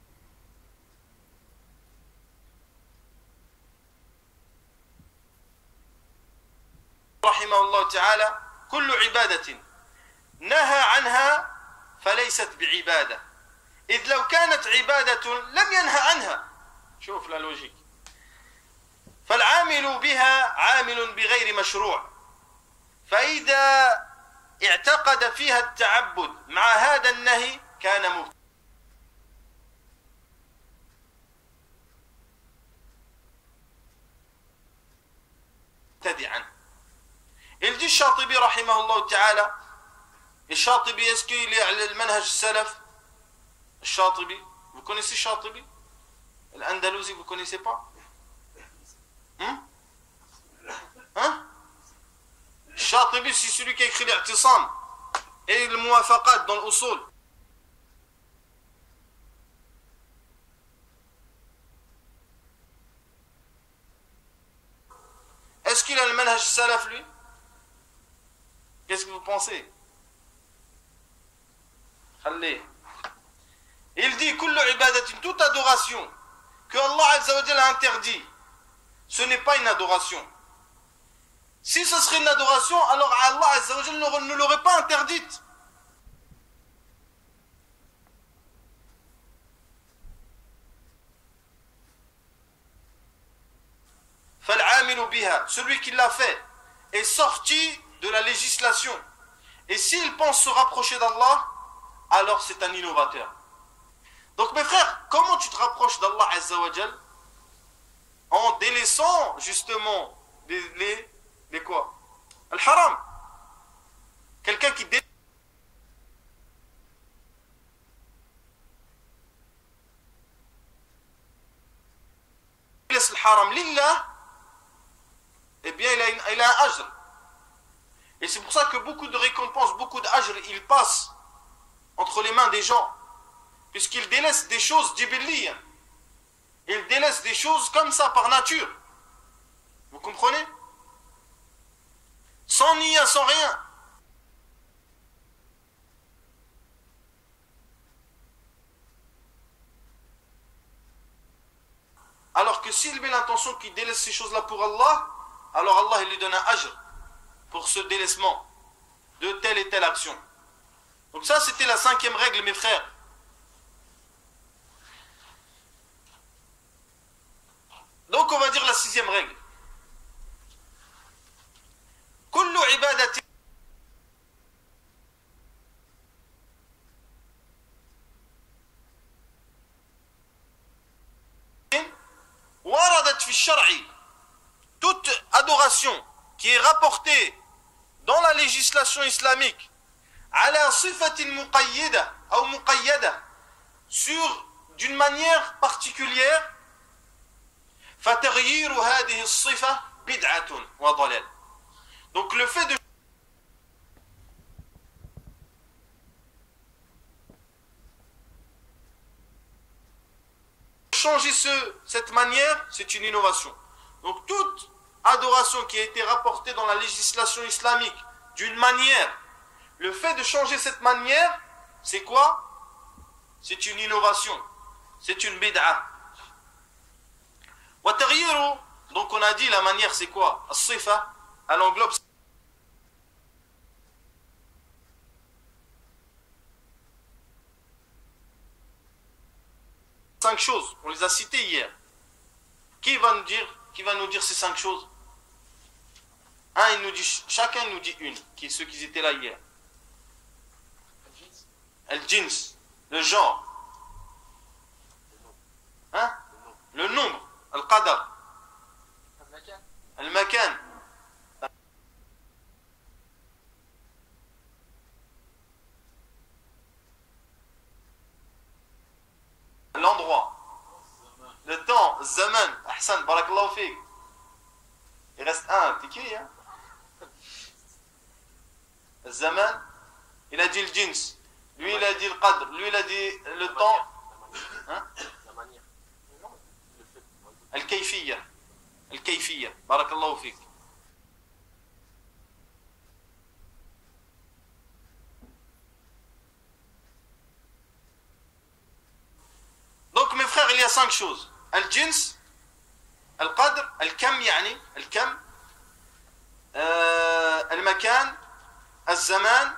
S1: رحمه الله تعالى كل عبادة نهى عنها فليست بعبادة إذ لو كانت عبادة لم ينهى عنها. شوف لا لوجيك. فالعامل بها عامل بغير مشروع فإذا اعتقد فيها التعبد مع هذا النهي كان مبتدعا. Il dit Shatibi rahimahullah ta'ala. Et Shatibi, est-ce qu'il est le manhaj salaf? Shatibi, vous connaissez Shatibi? L'Andalousie, vous connaissez pas? Hein? Hein? Shatibi, c'est celui qui a écrit l'I'tisam et le Muwafaqat dans l'Usul. Est-ce qu'il a le manhaj salaf lui? Qu'est-ce que vous pensez? Allez. Il dit kullu ibadatin, toute adoration que Allah Azza wa Jalla a interdit, ce n'est pas une adoration. Si ce serait une adoration, alors Allah Azza wa Jalla ne l'aurait pas interdite. Fal'amilu biha, celui qui l'a fait est sorti de la législation. Et s'il pense se rapprocher d'Allah, alors c'est un innovateur. Donc mes frères, comment tu te rapproches d'Allah Azza wa Jal? En délaissant justement les, les, les quoi? Al-haram. Quelqu'un qui délaisse le haram lillah, eh bien il a, une, il a un ajr. Et c'est pour ça que beaucoup de récompenses, beaucoup d'ajr, ils passent entre les mains des gens. Puisqu'ils délaissent des choses jibilliya. Ils délaissent des choses comme ça, par nature. Vous comprenez? Sans niya, sans rien. Alors que s'il met l'intention qu'il délaisse ces choses-là pour Allah, alors Allah il lui donne un ajr pour ce délaissement de telle et telle action. Donc ça c'était la cinquième règle mes frères. Donc on va dire la sixième règle. كل عبادة وردت في الشرع, toute adoration qui est rapportée dans la législation islamique على صفة مقيدة أو مقيدة, sur d'une manière particulière, فتغيير هذه الصفة بدعة وضلال. Donc le fait de changer ce, cette manière, c'est une innovation. Donc toute adoration qui a été rapportée dans la législation islamique d'une manière, le fait de changer cette manière, c'est quoi? C'est une innovation, c'est une bid'a. Wa taghyiru, donc on a dit la manière c'est quoi? As-sifa, elle englobe cinq choses, on les a citées hier. Qui va nous dire, qui va nous dire ces cinq choses? Un, il nous dit, chacun nous dit une, qui est ceux qui étaient là hier. Al-jins, le genre. Hein? Le nombre. Al-qadar. Al-makan. L'endroit. Le temps. Zaman. Ahsan, barakallahu fik. Il reste un, t'es qui, hein? Zaman. Il a dit le jins. Lui, il a dit le qadr. Lui, il a dit le temps. Hein? Al-kayfiyya. Al-kayfiyya. Barakallahu fik. Donc, mes frères, il y a cinq choses. Al-jins, Al-qadr, Al-kam, yani, Al-kam, Al-makan, Al-zaman,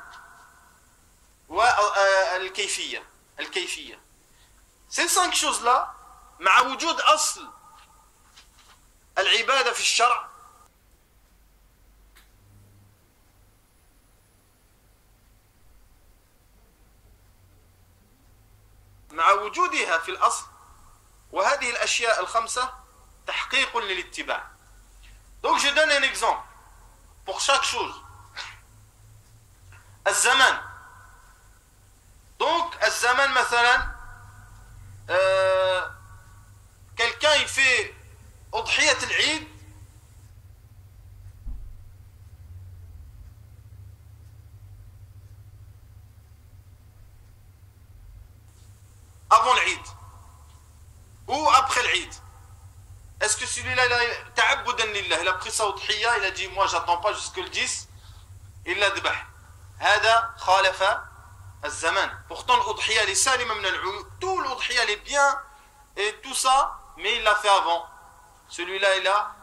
S1: Al-kayfiyya. Al-kayfiyya. Ces cinq choses-là, مع وجود أصل العبادة في الشرع, مع وجودها في الأصل, وهذه الأشياء الخمسة تحقيق للاتباع. Donc je donne un exemple pour chaque chose. الزمان. Donc الزمان مثلا, euh, quelqu'un il fait أضحية العيد avant l'Eid ou après l'Eid. Est-ce que celui-là, il a ta'abbudan lillah, il a pris sa udhiya, il a dit moi j'attends pas jusque le dix, il l'a dbah. هذا خالف الزمان. Pourtant l'udhiya elle est salima min al-'uyub, tout l'udhiya elle est bien et tout ça, mais il l'a fait avant. Celui-là il a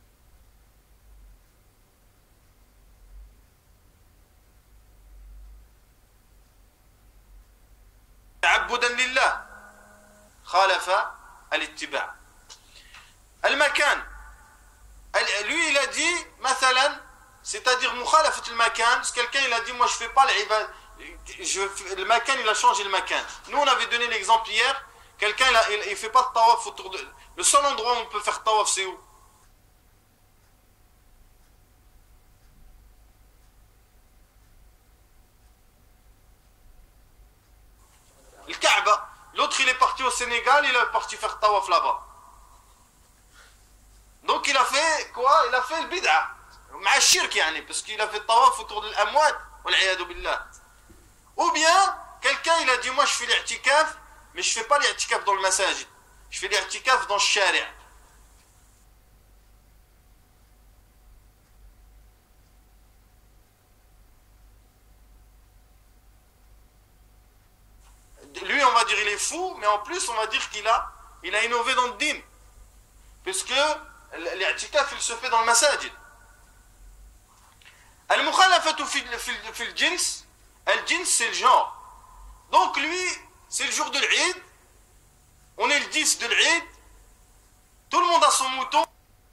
S1: تعبدا لله, خالف الاتباع. المكان, lui il a dit مثلا, c'est-à-dire مخالفة المكان, c'est quelqu'un il a dit moi je fais pas l'ibad, je le makan il a changé le makan. Nous on avait donné l'exemple hier, quelqu'un il, a, il, il fait pas de tawaf autour de, le seul endroit où on peut faire tawaf c'est où? Le Kaaba. L'autre il est parti au Sénégal, il est parti faire tawaf là-bas. Donc il a fait quoi? Il a fait le bid'a. مع الشرك يعني, parce qu'il a fait tawaf autour de l'amwat, والعياذ بالله. Ou bien, quelqu'un il a dit moi je fais l'i'tikaf, mais je fais pas l'i'tikaf dans le masajid. Je fais l'i'tikaf dans le shari'. Lui on va dire il est fou, mais en plus on va dire qu'il a, il a innové dans le din. Puisque l'i'tikaf il se fait dans le masajid. Al-mukhalafatu fi al-jins, al-jins c'est le genre. Donc lui, c'est le jour de l'Eid, on est le dix de l'Eid, Tout le monde a son mouton.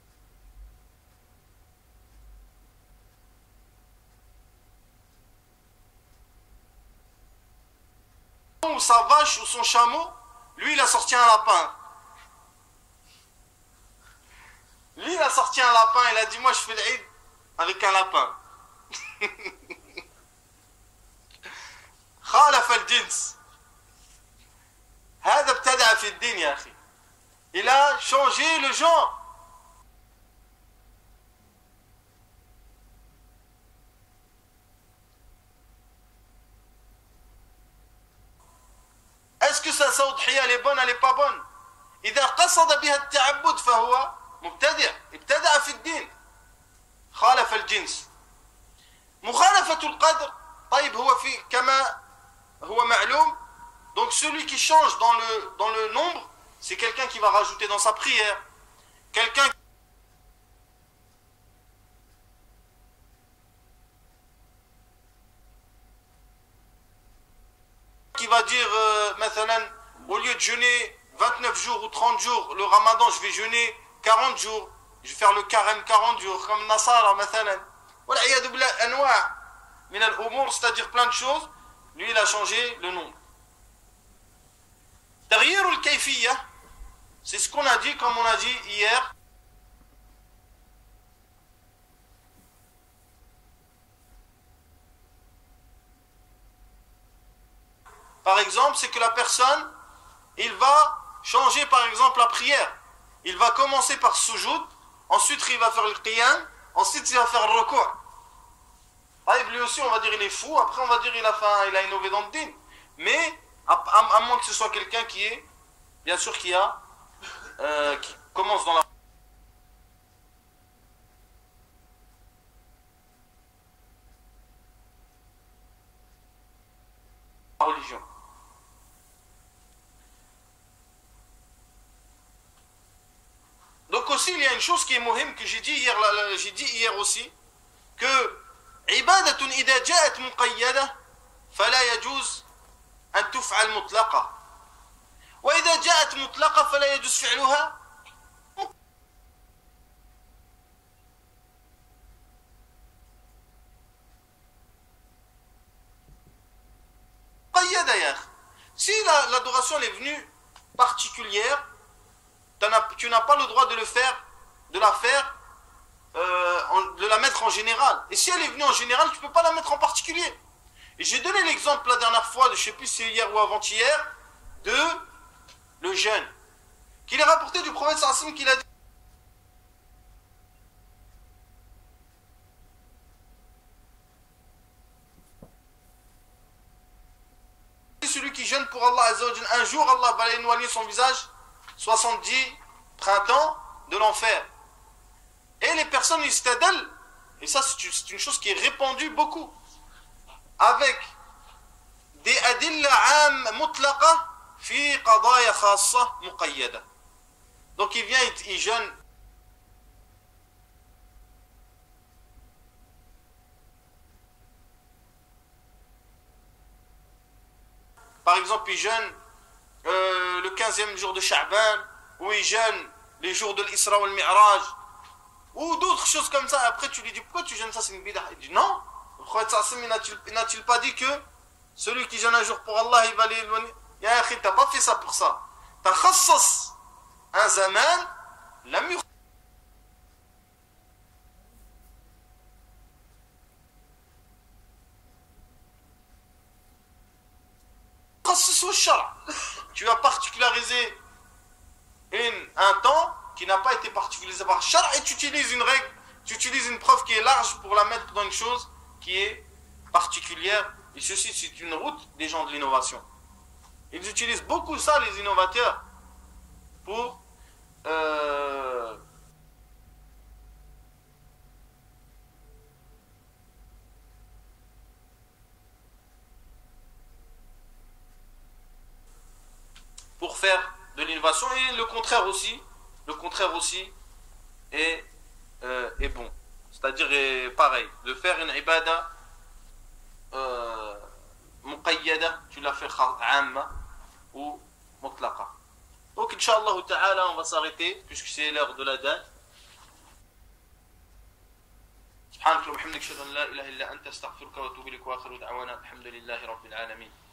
S1: Ou sa vache ou son chameau, lui il a sorti un lapin. Lui il a sorti un lapin, il a dit moi je fais l'Eid avec un lapin. خالف الجنس. هذا ابتدع في الدين يا أخي. Il a changé le genre. Est-ce que sa صوضحية elle est bonne, elle est pas bonne? إذا قصد بها التعبد فهو مبتدع، ابتدع في الدين، خالف الجنس. مخالفة القدر طيب هو في كما هو معلوم. Donc celui qui change dans le, dans le nombre, c'est quelqu'un qui va rajouter dans sa prière. Quelqu'un qui va dire, euh, مثلا, au lieu de jeûner vingt-neuf jours ou trente jours, le ramadan, je vais jeûner quarante jours. Je vais faire le carême quarante jours, comme Nasara, مثلا. والعياذ بالله أنواع من الأمور, c'est-à-dire plein de choses. Lui, il a changé le nombre. تغيير الكيفية, c'est ce qu'on a dit, comme on a dit hier. Par exemple, c'est que la personne, il va changer par exemple la prière. Il va commencer par sujoud, ensuite il va faire le qiyam, ensuite il va faire le recours. Lui aussi, on va dire il est fou, après on va dire il a, fait, il a innové dans le din. Mais, à, à, à moins que ce soit quelqu'un qui est, bien sûr, qui a, euh, qui commence dans la religion. Donc aussi, il y a une chose qui est muhim que j'ai dit hier, j'ai dit hier aussi, que عبادة إذا جاءت مقيدة فلا يجوز أن تفعل مطلقة، وإذا جاءت مطلقة فلا يجوز فعلها مقيدة يا أخي. Si l'adoration est venue particulière, tu n'as pas le droit de le faire, de la faire, euh, de la mettre en général. Et si elle est venue en général, tu ne peux pas la mettre en particulier. Et j'ai donné l'exemple la dernière fois, je ne sais plus si c'est hier ou avant-hier, de le jeûne. Qu'il est rapporté du prophète sallallahu qu'il a dit celui qui jeûne pour Allah Azza wa Jalla, un jour Allah va éloigner son visage soixante-dix printemps de l'enfer. Et les personnes istadal, et ça c'est une chose qui est répandue beaucoup, avec des adilla am mutlaqa fi qadaya khassa muqayyada. Donc il vient, il, il jeûne. Par exemple, il jeûne euh, le quinzième jour de Sha'ban, ou il jeûne les jours de l'Isra ou le Mi'raj, ou d'autres choses comme ça. Après, tu lui dis, pourquoi tu jeûnes ça, c'est une bid'ah? Il dit, non. Le prophète n'a-t-il pas dit que celui qui jeûne un jour pour Allah, il va l'éloigner? Ya akhi, t'as pas fait ça pour ça. T'as khassas un zaman, la mur. Tu as particularisé une, un temps qui n'a pas été particularisé par Shar, et tu utilises une règle, tu utilises une preuve qui est large pour la mettre dans une chose qui est particulière. Et ceci, c'est une route des gens de l'innovation. Ils utilisent beaucoup ça, les innovateurs, pour euh, pour faire de l'innovation, et le contraire aussi, le contraire aussi est, euh, est bon. C'est-à-dire est pareil, de faire une ibada muqayyada, tu l'as fait amma ou mutlaqa. Donc, Inch'Allah Ta'ala, on va s'arrêter, puisque c'est l'heure de la date. سبحانك اللهم وبحمدك اشهد ان لا اله الا انت استغفرك واتوب اليك واخر دعوانا الحمد لله رب العالمين